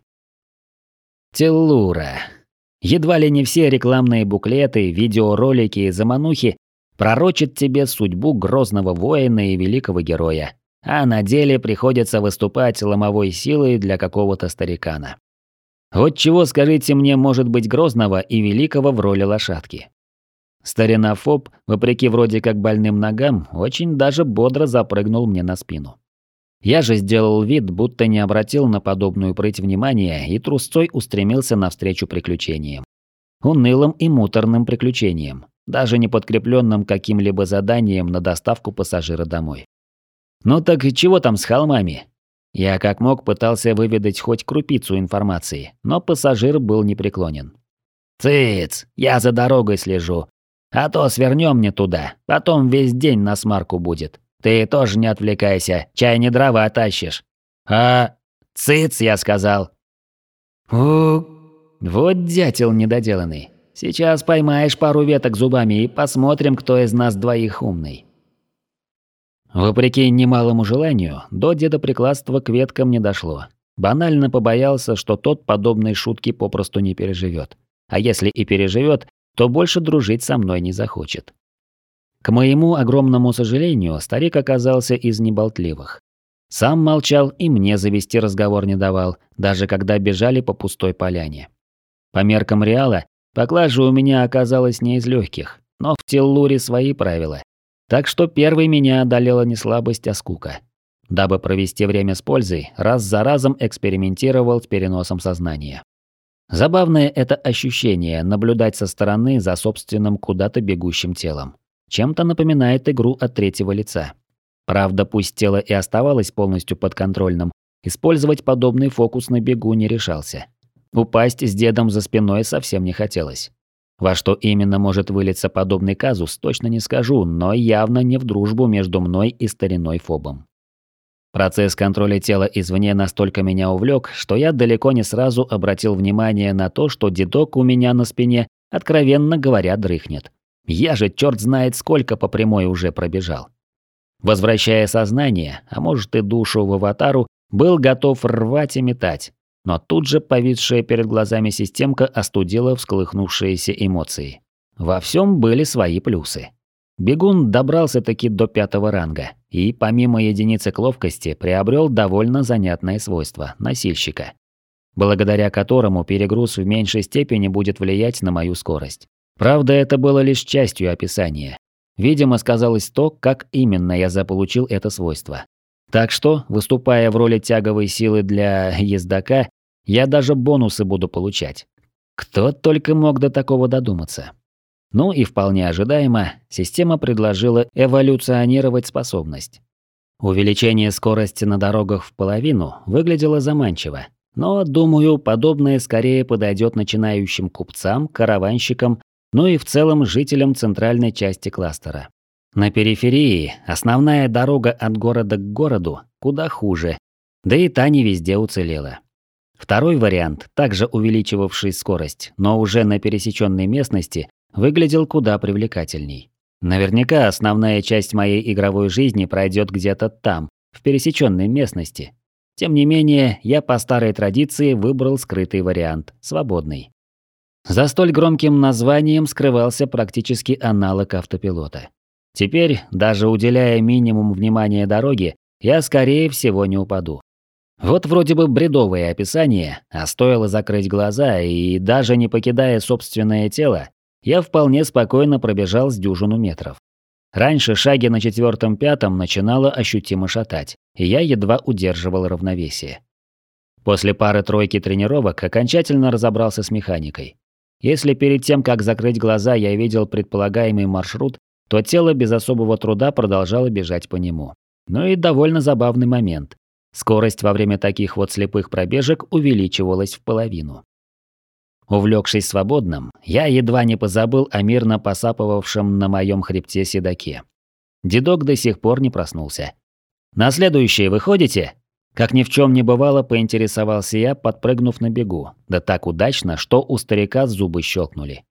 Speaker 1: Теллура. Едва ли не все рекламные буклеты, видеоролики и заманухи пророчат тебе судьбу грозного воина и великого героя, а на деле приходится выступать ломовой силой для какого-то старикана. Вот чего, скажите мне, может быть грозного и великого в роли лошадки? Старина Фоб, вопреки вроде как больным ногам, очень даже бодро запрыгнул мне на спину. Я же сделал вид, будто не обратил на подобную прыть внимания и трусцой устремился навстречу приключениям. Унылым и муторным приключениям, даже не подкрепленным каким-либо заданием на доставку пассажира домой. Ну так и чего там с холмами? Я как мог пытался выведать хоть крупицу информации, но пассажир был непреклонен. «Цыц, я за дорогой слежу. А то свернем не туда, потом весь день на смарку будет. Ты тоже не отвлекайся, чай не дрова тащишь». «А... цыц, я сказал». Вот дятел недоделанный. Сейчас поймаешь пару веток зубами и посмотрим, кто из нас двоих умный. Вопреки немалому желанию, до дедоприкладства к веткам не дошло. Банально побоялся, что тот подобной шутки попросту не переживет. А если и переживет, то больше дружить со мной не захочет. К моему огромному сожалению, старик оказался из неболтливых. Сам молчал и мне завести разговор не давал, даже когда бежали по пустой поляне. По меркам Реала, поклажа у меня оказалась не из легких, но в Теллуре свои правила. Так что первой меня одолела не слабость, а скука. Дабы провести время с пользой, раз за разом экспериментировал с переносом сознания. Забавное это ощущение наблюдать со стороны за собственным куда-то бегущим телом. Чем-то напоминает игру от третьего лица. Правда, пусть тело и оставалось полностью подконтрольным, использовать подобный фокус на бегу не решался. Упасть с дедом за спиной совсем не хотелось. Во что именно может вылиться подобный казус, точно не скажу, но явно не в дружбу между мной и стариной Фобом. Процесс контроля тела извне настолько меня увлек, что я далеко не сразу обратил внимание на то, что дедок у меня на спине, откровенно говоря, дрыхнет. Я же черт знает сколько по прямой уже пробежал. Возвращая сознание, а может и душу в аватару, был готов рвать и метать. Но тут же повисшая перед глазами системка остудила всколыхнувшиеся эмоции. Во всем были свои плюсы. Бегун добрался-таки до 5-го ранга и, помимо единицы к ловкости, приобрел довольно занятное свойство – носильщика, благодаря которому перегруз в меньшей степени будет влиять на мою скорость. Правда, это было лишь частью описания. Видимо, сказалось то, как именно я заполучил это свойство. Так что, выступая в роли тяговой силы для ездока, я даже бонусы буду получать. Кто только мог до такого додуматься. Ну и вполне ожидаемо, система предложила эволюционировать способность. Увеличение скорости на дорогах в половину выглядело заманчиво, но, думаю, подобное скорее подойдет начинающим купцам, караванщикам, ну и в целом жителям центральной части кластера. На периферии основная дорога от города к городу куда хуже, да и та не везде уцелела. Второй вариант, также увеличивавший скорость, но уже на пересеченной местности, выглядел куда привлекательней. Наверняка основная часть моей игровой жизни пройдет где-то там, в пересеченной местности. Тем не менее, я по старой традиции выбрал скрытый вариант, свободный. За столь громким названием скрывался практически аналог автопилота. Теперь, даже уделяя минимум внимания дороге, я скорее всего не упаду. Вот вроде бы бредовое описание, а стоило закрыть глаза и даже не покидая собственное тело, я вполне спокойно пробежал с дюжину метров. Раньше шаги на 4-5 начинало ощутимо шатать, и я едва удерживал равновесие. После пары-тройки тренировок окончательно разобрался с механикой. Если перед тем, как закрыть глаза, я видел предполагаемый маршрут, то тело без особого труда продолжало бежать по нему. Ну и довольно забавный момент. Скорость во время таких вот слепых пробежек увеличивалась в половину. Увлекшись свободным, я едва не позабыл о мирно посапывавшем на моем хребте седаке. Дедок до сих пор не проснулся. «На следующее выходите?» Как ни в чем не бывало, поинтересовался я, подпрыгнув на бегу. Да так удачно, что у старика зубы щелкнули.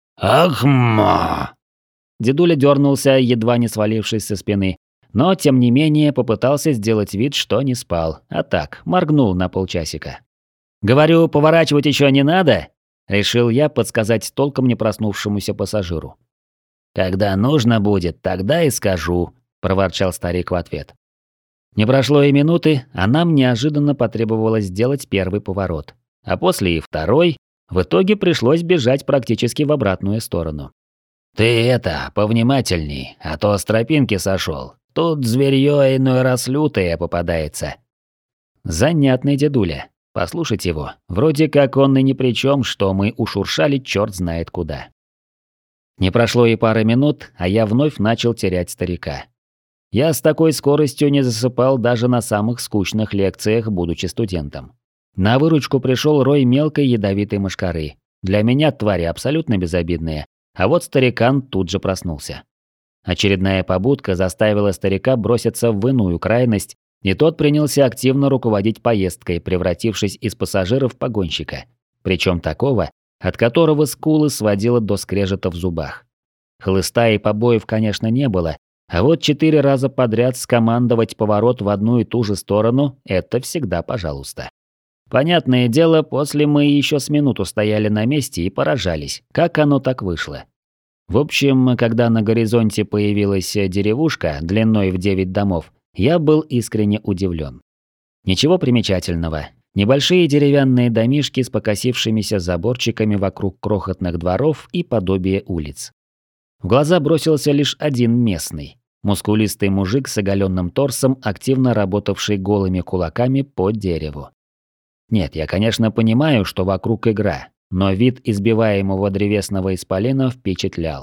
Speaker 1: «Ахма!» Дедуля дернулся, едва не свалившись со спины, но, тем не менее, попытался сделать вид, что не спал, а так, моргнул на полчасика. «Говорю, поворачивать еще не надо?» – решил я подсказать толком не проснувшемуся пассажиру. «Когда нужно будет, тогда и скажу», – проворчал старик в ответ. Не прошло и минуты, а нам неожиданно потребовалось сделать первый поворот, а после и второй. В итоге пришлось бежать практически в обратную сторону. «Ты это, повнимательней, а то с тропинки сошел. Тут зверьё иной раз лютое попадается». Занятный дедуля. Послушать его. Вроде как он и ни при чем, что мы ушуршали черт знает куда. Не прошло и пары минут, а я вновь начал терять старика. Я с такой скоростью не засыпал даже на самых скучных лекциях, будучи студентом. На выручку пришел рой мелкой ядовитой мошкары. Для меня твари абсолютно безобидные, а вот старикан тут же проснулся. Очередная побудка заставила старика броситься в иную крайность, и тот принялся активно руководить поездкой, превратившись из пассажира в погонщика. Причем такого, от которого скулы сводило до скрежета в зубах. Хлыста и побоев, конечно, не было, а вот 4 раза подряд скомандовать поворот в одну и ту же сторону – это всегда пожалуйста. Понятное дело, после мы еще с минуту стояли на месте и поражались, как оно так вышло. В общем, когда на горизонте появилась деревушка длиной в 9 домов, я был искренне удивлен. Ничего примечательного. Небольшие деревянные домишки с покосившимися заборчиками вокруг крохотных дворов и подобие улиц. В глаза бросился лишь один местный. Мускулистый мужик с оголенным торсом, активно работавший голыми кулаками по дереву. Нет, я, конечно, понимаю, что вокруг игра, но вид избиваемого древесного исполина впечатлял.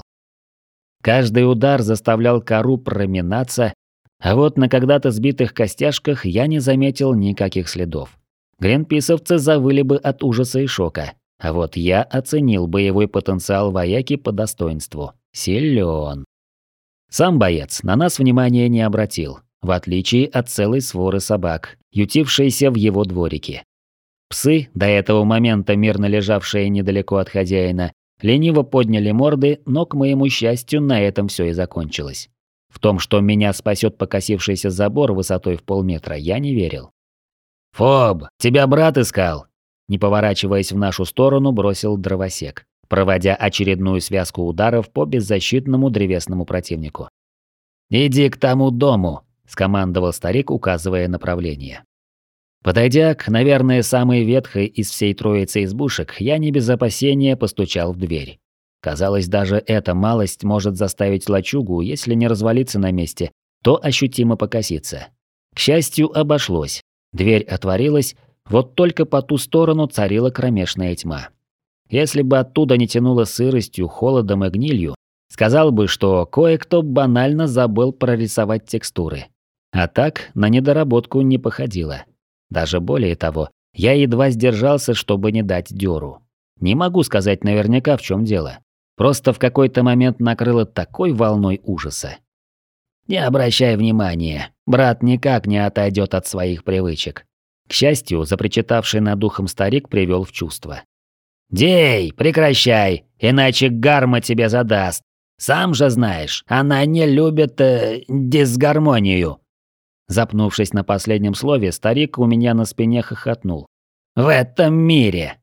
Speaker 1: Каждый удар заставлял кору проминаться, а вот на когда-то сбитых костяшках я не заметил никаких следов. Гринписовцы завыли бы от ужаса и шока, а вот я оценил боевой потенциал вояки по достоинству. Силён. Сам боец на нас внимания не обратил, в отличие от целой своры собак, ютившейся в его дворике. Псы, до этого момента мирно лежавшие недалеко от хозяина, лениво подняли морды, но, к моему счастью, на этом все и закончилось. В том, что меня спасет покосившийся забор высотой в полметра, я не верил. «Фоб, тебя брат искал!» Не поворачиваясь в нашу сторону, бросил дровосек, проводя очередную связку ударов по беззащитному древесному противнику. «Иди к тому дому!» – скомандовал старик, указывая направление. Подойдя к, наверное, самой ветхой из всей троицы избушек, я не без опасения постучал в дверь. Казалось, даже эта малость может заставить лачугу, если не развалиться на месте, то ощутимо покоситься. К счастью, обошлось. Дверь отворилась, вот только по ту сторону царила кромешная тьма. Если бы оттуда не тянуло сыростью, холодом и гнилью, сказал бы, что кое-кто банально забыл прорисовать текстуры. А так на недоработку не походило. Даже более того, я едва сдержался, чтобы не дать дёру. Не могу сказать наверняка, в чем дело. Просто в какой-то момент накрыло такой волной ужаса. Не обращай внимания, брат никак не отойдет от своих привычек. К счастью, запричитавший над духом старик привел в чувство. «Дей, прекращай, иначе гарма тебе задаст. Сам же знаешь, она не любит дисгармонию». Запнувшись на последнем слове, старик у меня на спине хохотнул. «В этом мире!»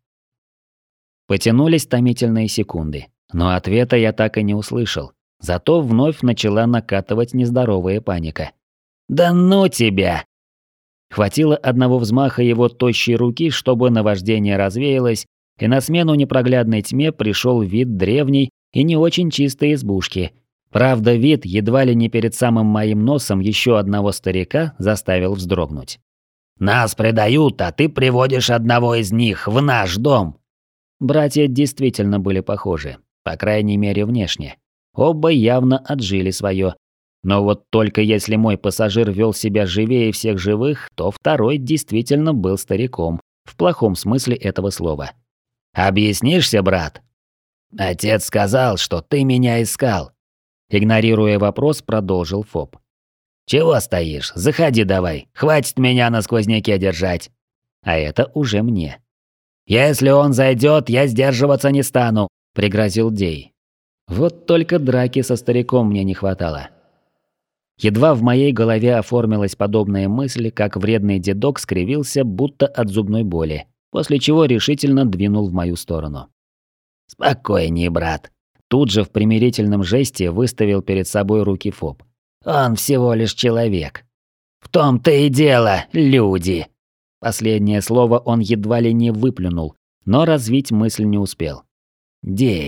Speaker 1: Потянулись томительные секунды, но ответа я так и не услышал. Зато вновь начала накатывать нездоровая паника. «Да ну тебя!» Хватило одного взмаха его тощей руки, чтобы наваждение развеялось, и на смену непроглядной тьме пришел вид древней и не очень чистой избушки. Правда, вид едва ли не перед самым моим носом еще одного старика заставил вздрогнуть. «Нас предают, а ты приводишь одного из них в наш дом!» Братья действительно были похожи, по крайней мере внешне. Оба явно отжили свое. Но вот только если мой пассажир вел себя живее всех живых, то второй действительно был стариком, в плохом смысле этого слова. «Объяснишься, брат?» «Отец сказал, что ты меня искал». Игнорируя вопрос, продолжил Фоб. «Чего стоишь? Заходи давай, хватит меня на сквозняке держать». А это уже мне. «Если он зайдет, я сдерживаться не стану», – пригрозил Дей. Вот только драки со стариком мне не хватало. Едва в моей голове оформилась подобная мысль, как вредный дедок скривился, будто от зубной боли, после чего решительно двинул в мою сторону. «Спокойней, брат». Тут же в примирительном жесте выставил перед собой руки Фоб. «Он всего лишь человек». «В том-то и дело, люди!» Последнее слово он едва ли не выплюнул, но развить мысль не успел. «Дей,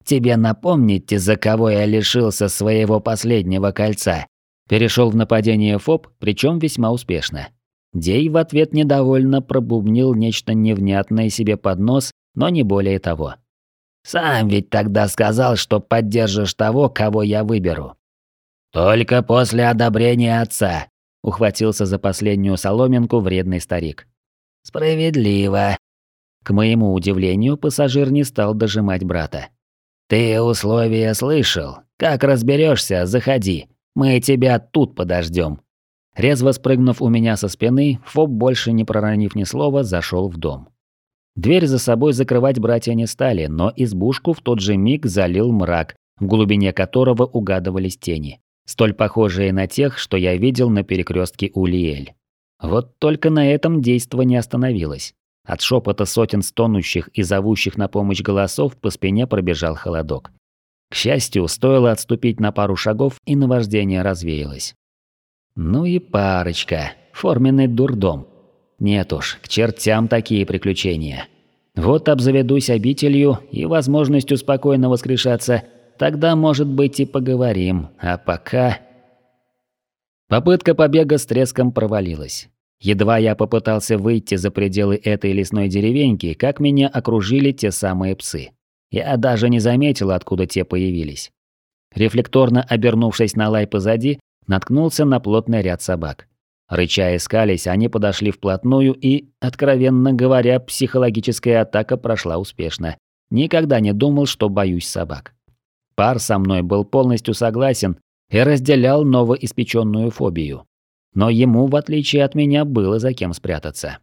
Speaker 2: тебе напомнить, из-за кого я лишился своего последнего кольца?»
Speaker 1: Перешел в нападение Фоб, причем весьма успешно. Дей в ответ недовольно пробубнил нечто невнятное себе под нос, но не более того.
Speaker 2: «Сам ведь тогда сказал, что поддержишь того, кого я выберу». «Только после одобрения отца», — ухватился за последнюю соломинку вредный старик. «Справедливо».
Speaker 1: К моему удивлению, пассажир не стал дожимать брата.
Speaker 2: «Ты условия слышал? Как разберешься, заходи. Мы тебя тут подождем».
Speaker 1: Резво спрыгнув у меня со спины, Фоб, больше не проронив ни слова, зашел в дом. Дверь за собой закрывать братья не стали, но избушку в тот же миг залил мрак, в глубине которого угадывались тени, столь похожие на тех, что я видел на перекрестке у Лиэль. Вот только на этом действо не остановилось. От шепота сотен стонущих и зовущих на помощь голосов по спине пробежал холодок. К счастью, стоило отступить на пару шагов, и наваждение развеялось. Ну и парочка. Форменный дурдом. Нет уж, к чертям такие приключения. Вот обзаведусь обителью и возможностью спокойно воскрешаться, тогда, может быть, и поговорим, а пока... Попытка побега с треском провалилась. Едва я попытался выйти за пределы этой лесной деревеньки, как меня окружили те самые псы. Я даже не заметил, откуда те появились. Рефлекторно обернувшись на лай позади, наткнулся на плотный ряд собак. Рыча и скались, они подошли вплотную и, откровенно говоря, психологическая атака прошла успешно. Никогда не думал, что боюсь собак. Пар со мной был полностью согласен и разделял новоиспеченную фобию. Но ему, в отличие от меня, было за кем спрятаться.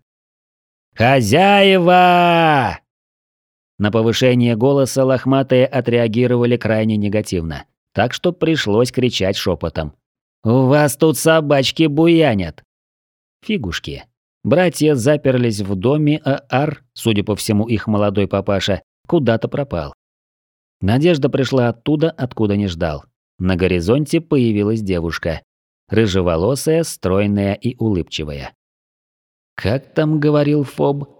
Speaker 1: «Хозяева!» На повышение голоса лохматые отреагировали крайне негативно, так что пришлось кричать шепотом. «У вас тут собачки буянят!» Фигушки. Братья заперлись в доме, а Ар, судя по всему их молодой папаша, куда-то пропал. Надежда пришла оттуда, откуда не ждал. На горизонте появилась девушка. Рыжеволосая, стройная и улыбчивая. Как там говорил Фоб?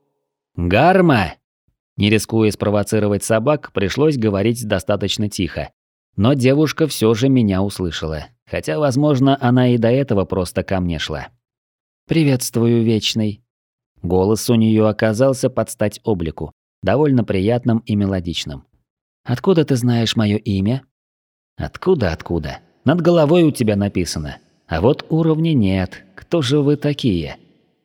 Speaker 1: «Гарма!» Не рискуя спровоцировать собак, пришлось говорить достаточно тихо. Но девушка все же меня услышала, хотя, возможно, она и до этого просто ко мне шла. «Приветствую, Вечный». Голос у нее оказался под стать облику, довольно приятным и мелодичным. «Откуда ты знаешь мое имя?» «Откуда? Над головой у тебя написано. А вот уровня нет. Кто же вы такие?»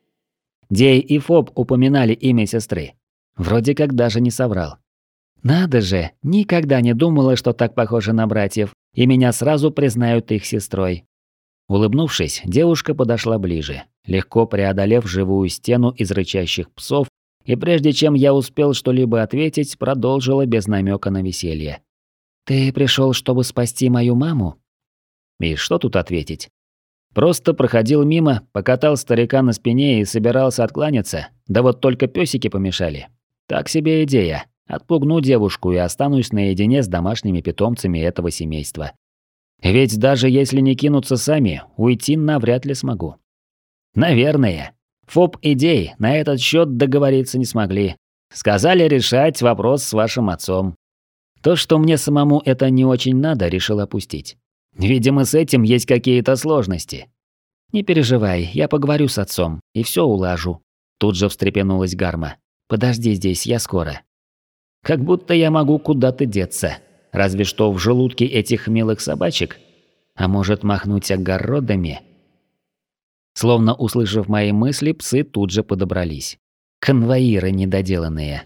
Speaker 1: Дей и Фоб упоминали имя сестры. Вроде как даже не соврал. Надо же, никогда не думала, что так похожа на братьев, и меня сразу признают их сестрой. Улыбнувшись, девушка подошла ближе, легко преодолев живую стену из рычащих псов, и прежде чем я успел что-либо ответить, продолжила без намека на веселье. «Ты пришел, чтобы спасти мою маму?» И что тут ответить? Просто проходил мимо, покатал старика на спине и собирался откланяться, да вот только пёсики помешали. Так себе идея. Отпугну девушку и останусь наедине с домашними питомцами этого семейства. Ведь даже если не кинутся сами, уйти навряд ли смогу. Наверное. Фоб и Дей на этот счет договориться не смогли. Сказали решать вопрос с вашим отцом. То, что мне самому это не очень надо, решил опустить. Видимо, с этим есть какие-то сложности. «Не переживай, я поговорю с отцом и все улажу». Тут же встрепенулась Гарма. «Подожди здесь, я скоро». Как будто я могу куда-то деться. Разве что в желудке этих милых собачек. А может, махнуть огородами? Словно услышав мои мысли, псы тут же подобрались. Конвоиры недоделанные.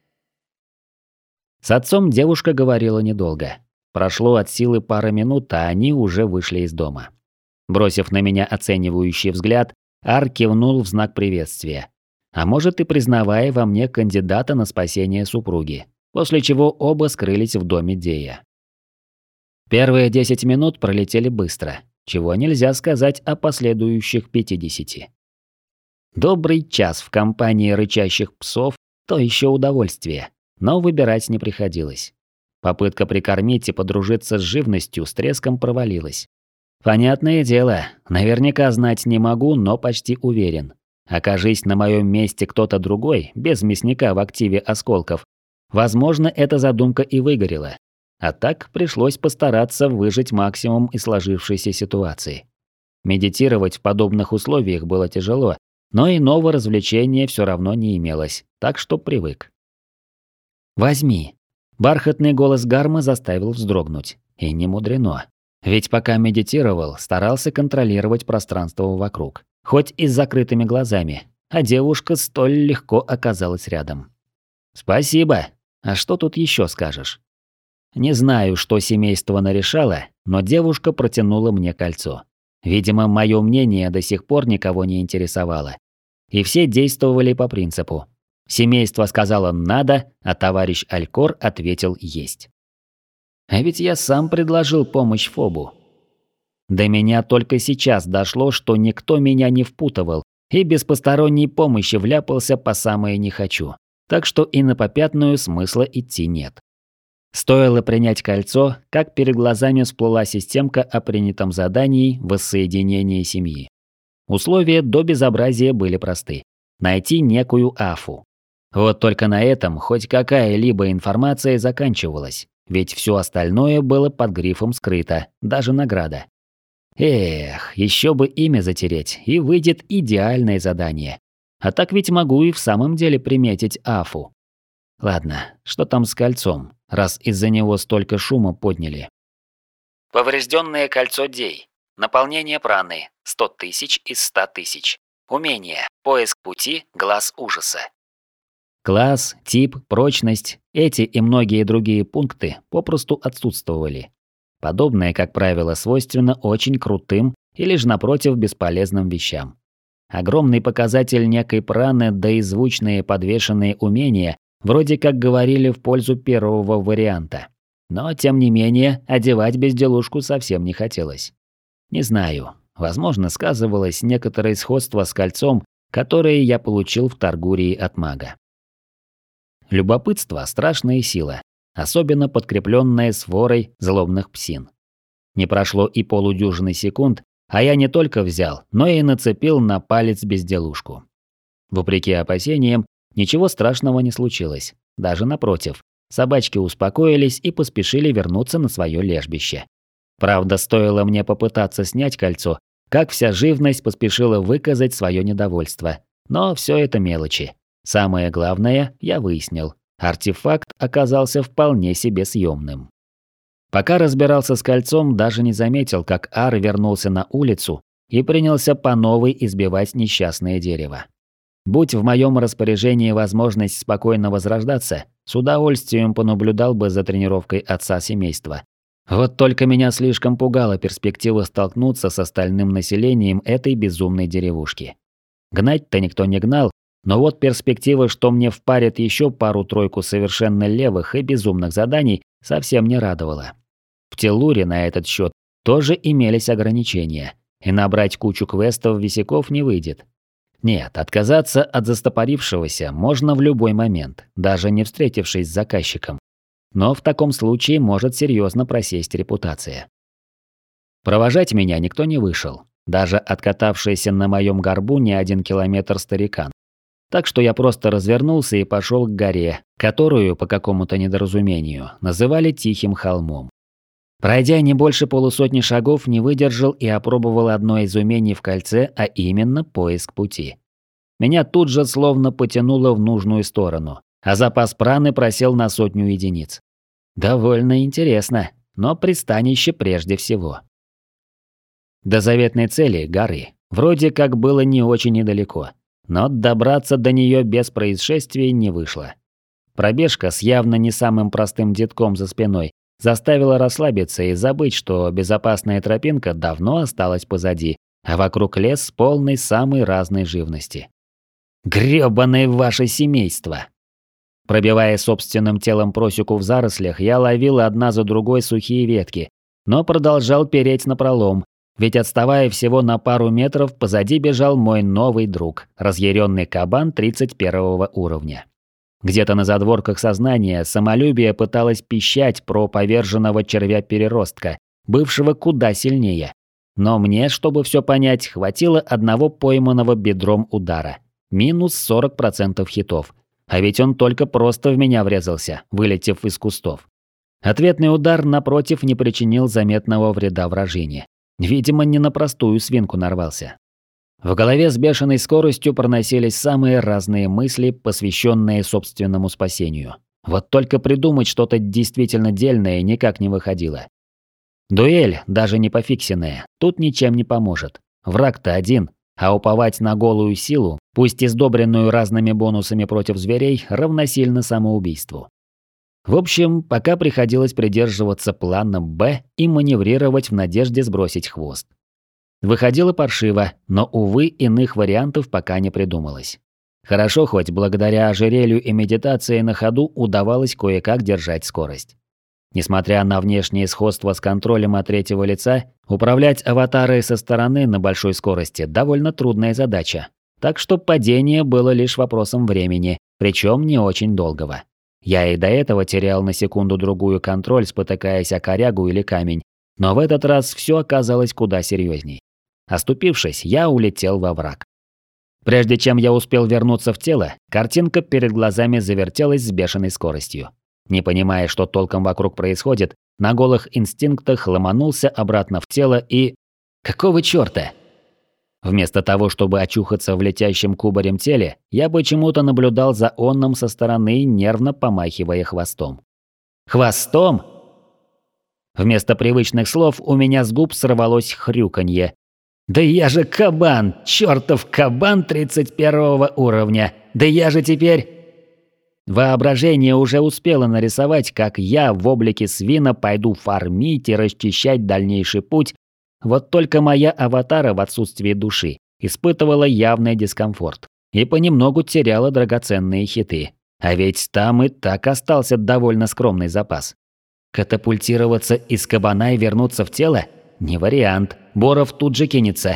Speaker 1: С отцом девушка говорила недолго. Прошло от силы пара минут, а они уже вышли из дома. Бросив на меня оценивающий взгляд, Ар кивнул в знак приветствия. А может, и признавая во мне кандидата на спасение супруги. После чего оба скрылись в доме Дея. Первые 10 минут пролетели быстро, чего нельзя сказать о последующих 50. Добрый час в компании рычащих псов – то еще удовольствие. Но выбирать не приходилось. Попытка прикормить и подружиться с живностью с треском провалилась. Понятное дело, наверняка знать не могу, но почти уверен. Окажись на моем месте кто-то другой, без мясника в активе осколков, Возможно, эта задумка и выгорела. А так пришлось постараться выжать максимум из сложившейся ситуации. Медитировать в подобных условиях было тяжело, но иного развлечения все равно не имелось, так что привык. «Возьми». Бархатный голос Гарма заставил вздрогнуть. И не мудрено. Ведь пока медитировал, старался контролировать пространство вокруг. Хоть и с закрытыми глазами, а девушка столь легко оказалась рядом. «Спасибо. А что тут еще скажешь?» Не знаю, что семейство нарешало, но девушка протянула мне кольцо. Видимо, мое мнение до сих пор никого не интересовало. И все действовали по принципу. Семейство сказало «надо», а товарищ Алькор ответил «есть». А ведь я сам предложил помощь Фобу. До меня только сейчас дошло, что никто меня не впутывал, и без посторонней помощи вляпался по самое не хочу. Так что и на попятную смысла идти нет. Стоило принять кольцо, как перед глазами всплыла системка о принятом задании воссоединения семьи. Условия до безобразия были просты. Найти некую Афу. Вот только на этом хоть какая-либо информация заканчивалась, ведь все остальное было под грифом скрыто, даже награда. Эх, еще бы имя затереть, и выйдет идеальное задание. А так ведь могу и в самом деле приметить Афу. Ладно, что там с кольцом, раз из-за него столько шума подняли?
Speaker 2: Поврежденное кольцо Дей. Наполнение праны. 100 тысяч из 100 тысяч. Умение. Поиск пути. Глаз ужаса.
Speaker 1: Класс, тип, прочность, эти и многие другие пункты попросту отсутствовали. Подобное, как правило, свойственно очень крутым или же напротив бесполезным вещам. Огромный показатель некой праны, да и звучные подвешенные умения вроде как говорили в пользу первого варианта. Но, тем не менее, одевать безделушку совсем не хотелось. Не знаю, возможно, сказывалось некоторое сходство с кольцом, которое я получил в Таргурии от мага. Любопытство – страшная сила, особенно подкрепленная сворой злобных псин. Не прошло и полудюжины секунд, а я не только взял, но и нацепил на палец безделушку. Вопреки опасениям, ничего страшного не случилось, даже напротив. Собачки успокоились и поспешили вернуться на свое лежбище. Правда, стоило мне попытаться снять кольцо, как вся живность поспешила выказать свое недовольство. Но все это мелочи. Самое главное, я выяснил. Артефакт оказался вполне себе съемным. Пока разбирался с кольцом, даже не заметил, как Ар вернулся на улицу и принялся по новой избивать несчастное дерево. Будь в моем распоряжении возможность спокойно возрождаться, с удовольствием понаблюдал бы за тренировкой отца семейства. Вот только меня слишком пугала перспектива столкнуться с остальным населением этой безумной деревушки. Гнать-то никто не гнал, но вот перспектива, что мне впарят еще пару-тройку совершенно левых и безумных заданий, совсем не радовала. В Телуре на этот счет тоже имелись ограничения, и набрать кучу квестов-висяков не выйдет. Нет, отказаться от застопорившегося можно в любой момент, даже не встретившись с заказчиком. Но в таком случае может серьезно просесть репутация. Провожать меня никто не вышел, даже откатавшийся на моем горбу не 1 километр старикан. Так что я просто развернулся и пошел к горе, которую, по какому-то недоразумению, называли Тихим холмом. Пройдя не больше полусотни шагов, не выдержал и опробовал одно из умений в кольце, а именно поиск пути. Меня тут же словно потянуло в нужную сторону, а запас праны просел на 100 единиц. Довольно интересно, но пристанище прежде всего. До заветной цели, горы, вроде как было не очень недалеко, но добраться до нее без происшествий не вышло. Пробежка с явно не самым простым детком за спиной заставила расслабиться и забыть, что безопасная тропинка давно осталась позади, а вокруг лес полный самой разной живности. Грёбаное ваше семейство! Пробивая собственным телом просеку в зарослях, я ловил одна за другой сухие ветки, но продолжал переть напролом, ведь отставая всего на пару метров, позади бежал мой новый друг, разъяренный кабан 31 уровня. Где-то на задворках сознания самолюбие пыталось пищать про поверженного червя-переростка, бывшего куда сильнее. Но мне, чтобы все понять, хватило одного пойманного бедром удара. Минус 40% хитов. А ведь он только просто в меня врезался, вылетев из кустов. Ответный удар, напротив, не причинил заметного вреда вражине. Видимо, не на простую свинку нарвался. В голове с бешеной скоростью проносились самые разные мысли, посвященные собственному спасению. Вот только придумать что-то действительно дельное никак не выходило. Дуэль, даже не пофиксенная, тут ничем не поможет. Враг-то один, а уповать на голую силу, пусть и сдобренную разными бонусами против зверей, равносильно самоубийству. В общем, пока приходилось придерживаться плана «Б» и маневрировать в надежде сбросить хвост. Выходило паршиво, но, увы, иных вариантов пока не придумалось. Хорошо, хоть благодаря ожерелью и медитации на ходу удавалось кое-как держать скорость. Несмотря на внешнее сходство с контролем от третьего лица, управлять аватарой со стороны на большой скорости довольно трудная задача. Так что падение было лишь вопросом времени, причем не очень долгого. Я и до этого терял на секунду-другую контроль, спотыкаясь о корягу или камень, но в этот раз все оказалось куда серьезней. Оступившись, я улетел во враг. Прежде чем я успел вернуться в тело, картинка перед глазами завертелась с бешеной скоростью. Не понимая, что толком вокруг происходит, на голых инстинктах ломанулся обратно в тело и... Какого чёрта? Вместо того, чтобы очухаться в летящем кубарем теле, я почему-то наблюдал за онном со стороны, нервно помахивая хвостом. Хвостом? Вместо привычных слов у меня с губ сорвалось хрюканье. «Да я же кабан! Чёртов кабан 31 уровня! Да я же теперь...» Воображение уже успело нарисовать, как я в облике свина пойду фармить и расчищать дальнейший путь, вот только моя аватара в отсутствии души испытывала явный дискомфорт и понемногу теряла драгоценные хиты. А ведь там и так остался довольно скромный запас. Катапультироваться из кабана и вернуться в тело? Не вариант, Боров тут же кинется.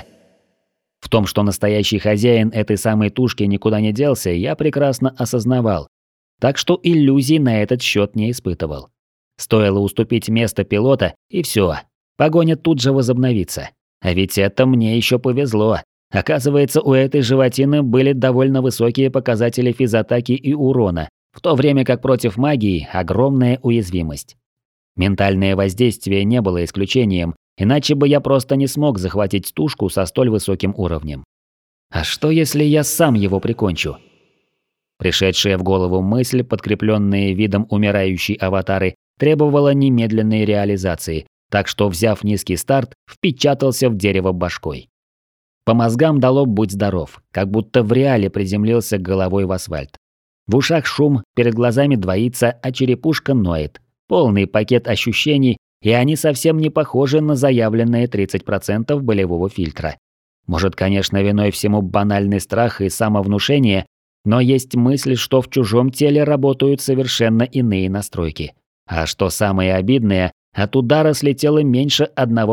Speaker 1: В том, что настоящий хозяин этой самой тушки никуда не делся, я прекрасно осознавал. Так что иллюзий на этот счет не испытывал. Стоило уступить место пилота, и все. Погоня тут же возобновится. А ведь это мне еще повезло. Оказывается, у этой животины были довольно высокие показатели физатаки и урона, в то время как против магии огромная уязвимость. Ментальное воздействие не было исключением, иначе бы я просто не смог захватить тушку со столь высоким уровнем. А что если я сам его прикончу? Пришедшая в голову мысль, подкрепленная видом умирающей аватары, требовала немедленной реализации, так что, взяв низкий старт, впечатался в дерево башкой. По мозгам дало «будь здоров», как будто в реале приземлился головой в асфальт. В ушах шум, перед глазами двоится, а черепушка ноет. Полный пакет ощущений, и они совсем не похожи на заявленные 30% болевого фильтра. Может, конечно, виной всему банальный страх и самовнушение, но есть мысль, что в чужом теле работают совершенно иные настройки. А что самое обидное, от удара слетело меньше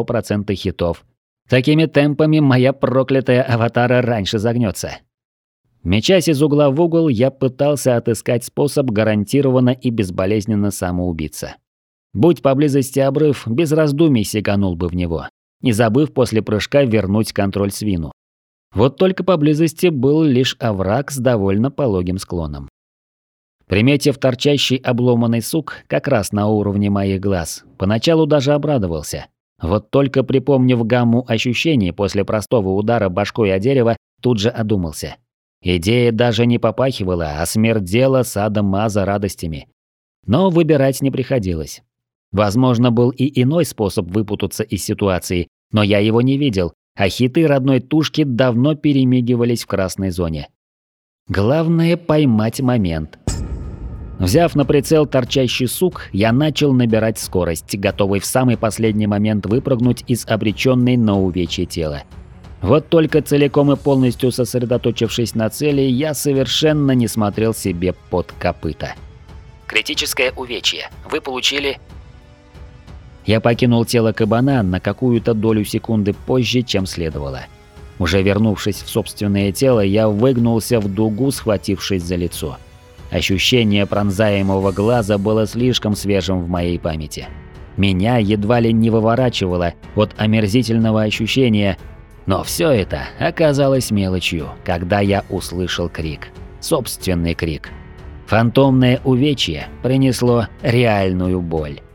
Speaker 1: 1% хитов. Такими темпами моя проклятая аватара раньше загнется. Мечась из угла в угол, я пытался отыскать способ гарантированно и безболезненно самоубиться. Будь поблизости обрыв, без раздумий сиганул бы в него, не забыв после прыжка вернуть контроль свину. Вот только поблизости был лишь овраг с довольно пологим склоном. Приметив торчащий обломанный сук как раз на уровне моих глаз, поначалу даже обрадовался. Вот только припомнив гамму ощущений после простого удара башкой о дерево, тут же одумался. Идея даже не попахивала, а смердела садо-мазо радостями. Но выбирать не приходилось. Возможно, был и иной способ выпутаться из ситуации, но я его не видел, а хиты родной тушки давно перемигивались в красной зоне. Главное – поймать момент. Взяв на прицел торчащий сук, я начал набирать скорость, готовый в самый последний момент выпрыгнуть из обреченной на увечье тела. Вот только целиком и полностью сосредоточившись на цели, я совершенно не смотрел себе под копыта.
Speaker 2: Критическое увечье. Вы получили...
Speaker 1: Я покинул тело кабана на какую-то долю секунды позже, чем следовало. Уже вернувшись в собственное тело, я выгнулся в дугу, схватившись за лицо. Ощущение пронзаемого глаза было слишком свежим в моей памяти. Меня едва ли не выворачивало от омерзительного ощущения, но все это оказалось мелочью, когда я услышал крик. Собственный крик. Фантомное увечье принесло реальную боль.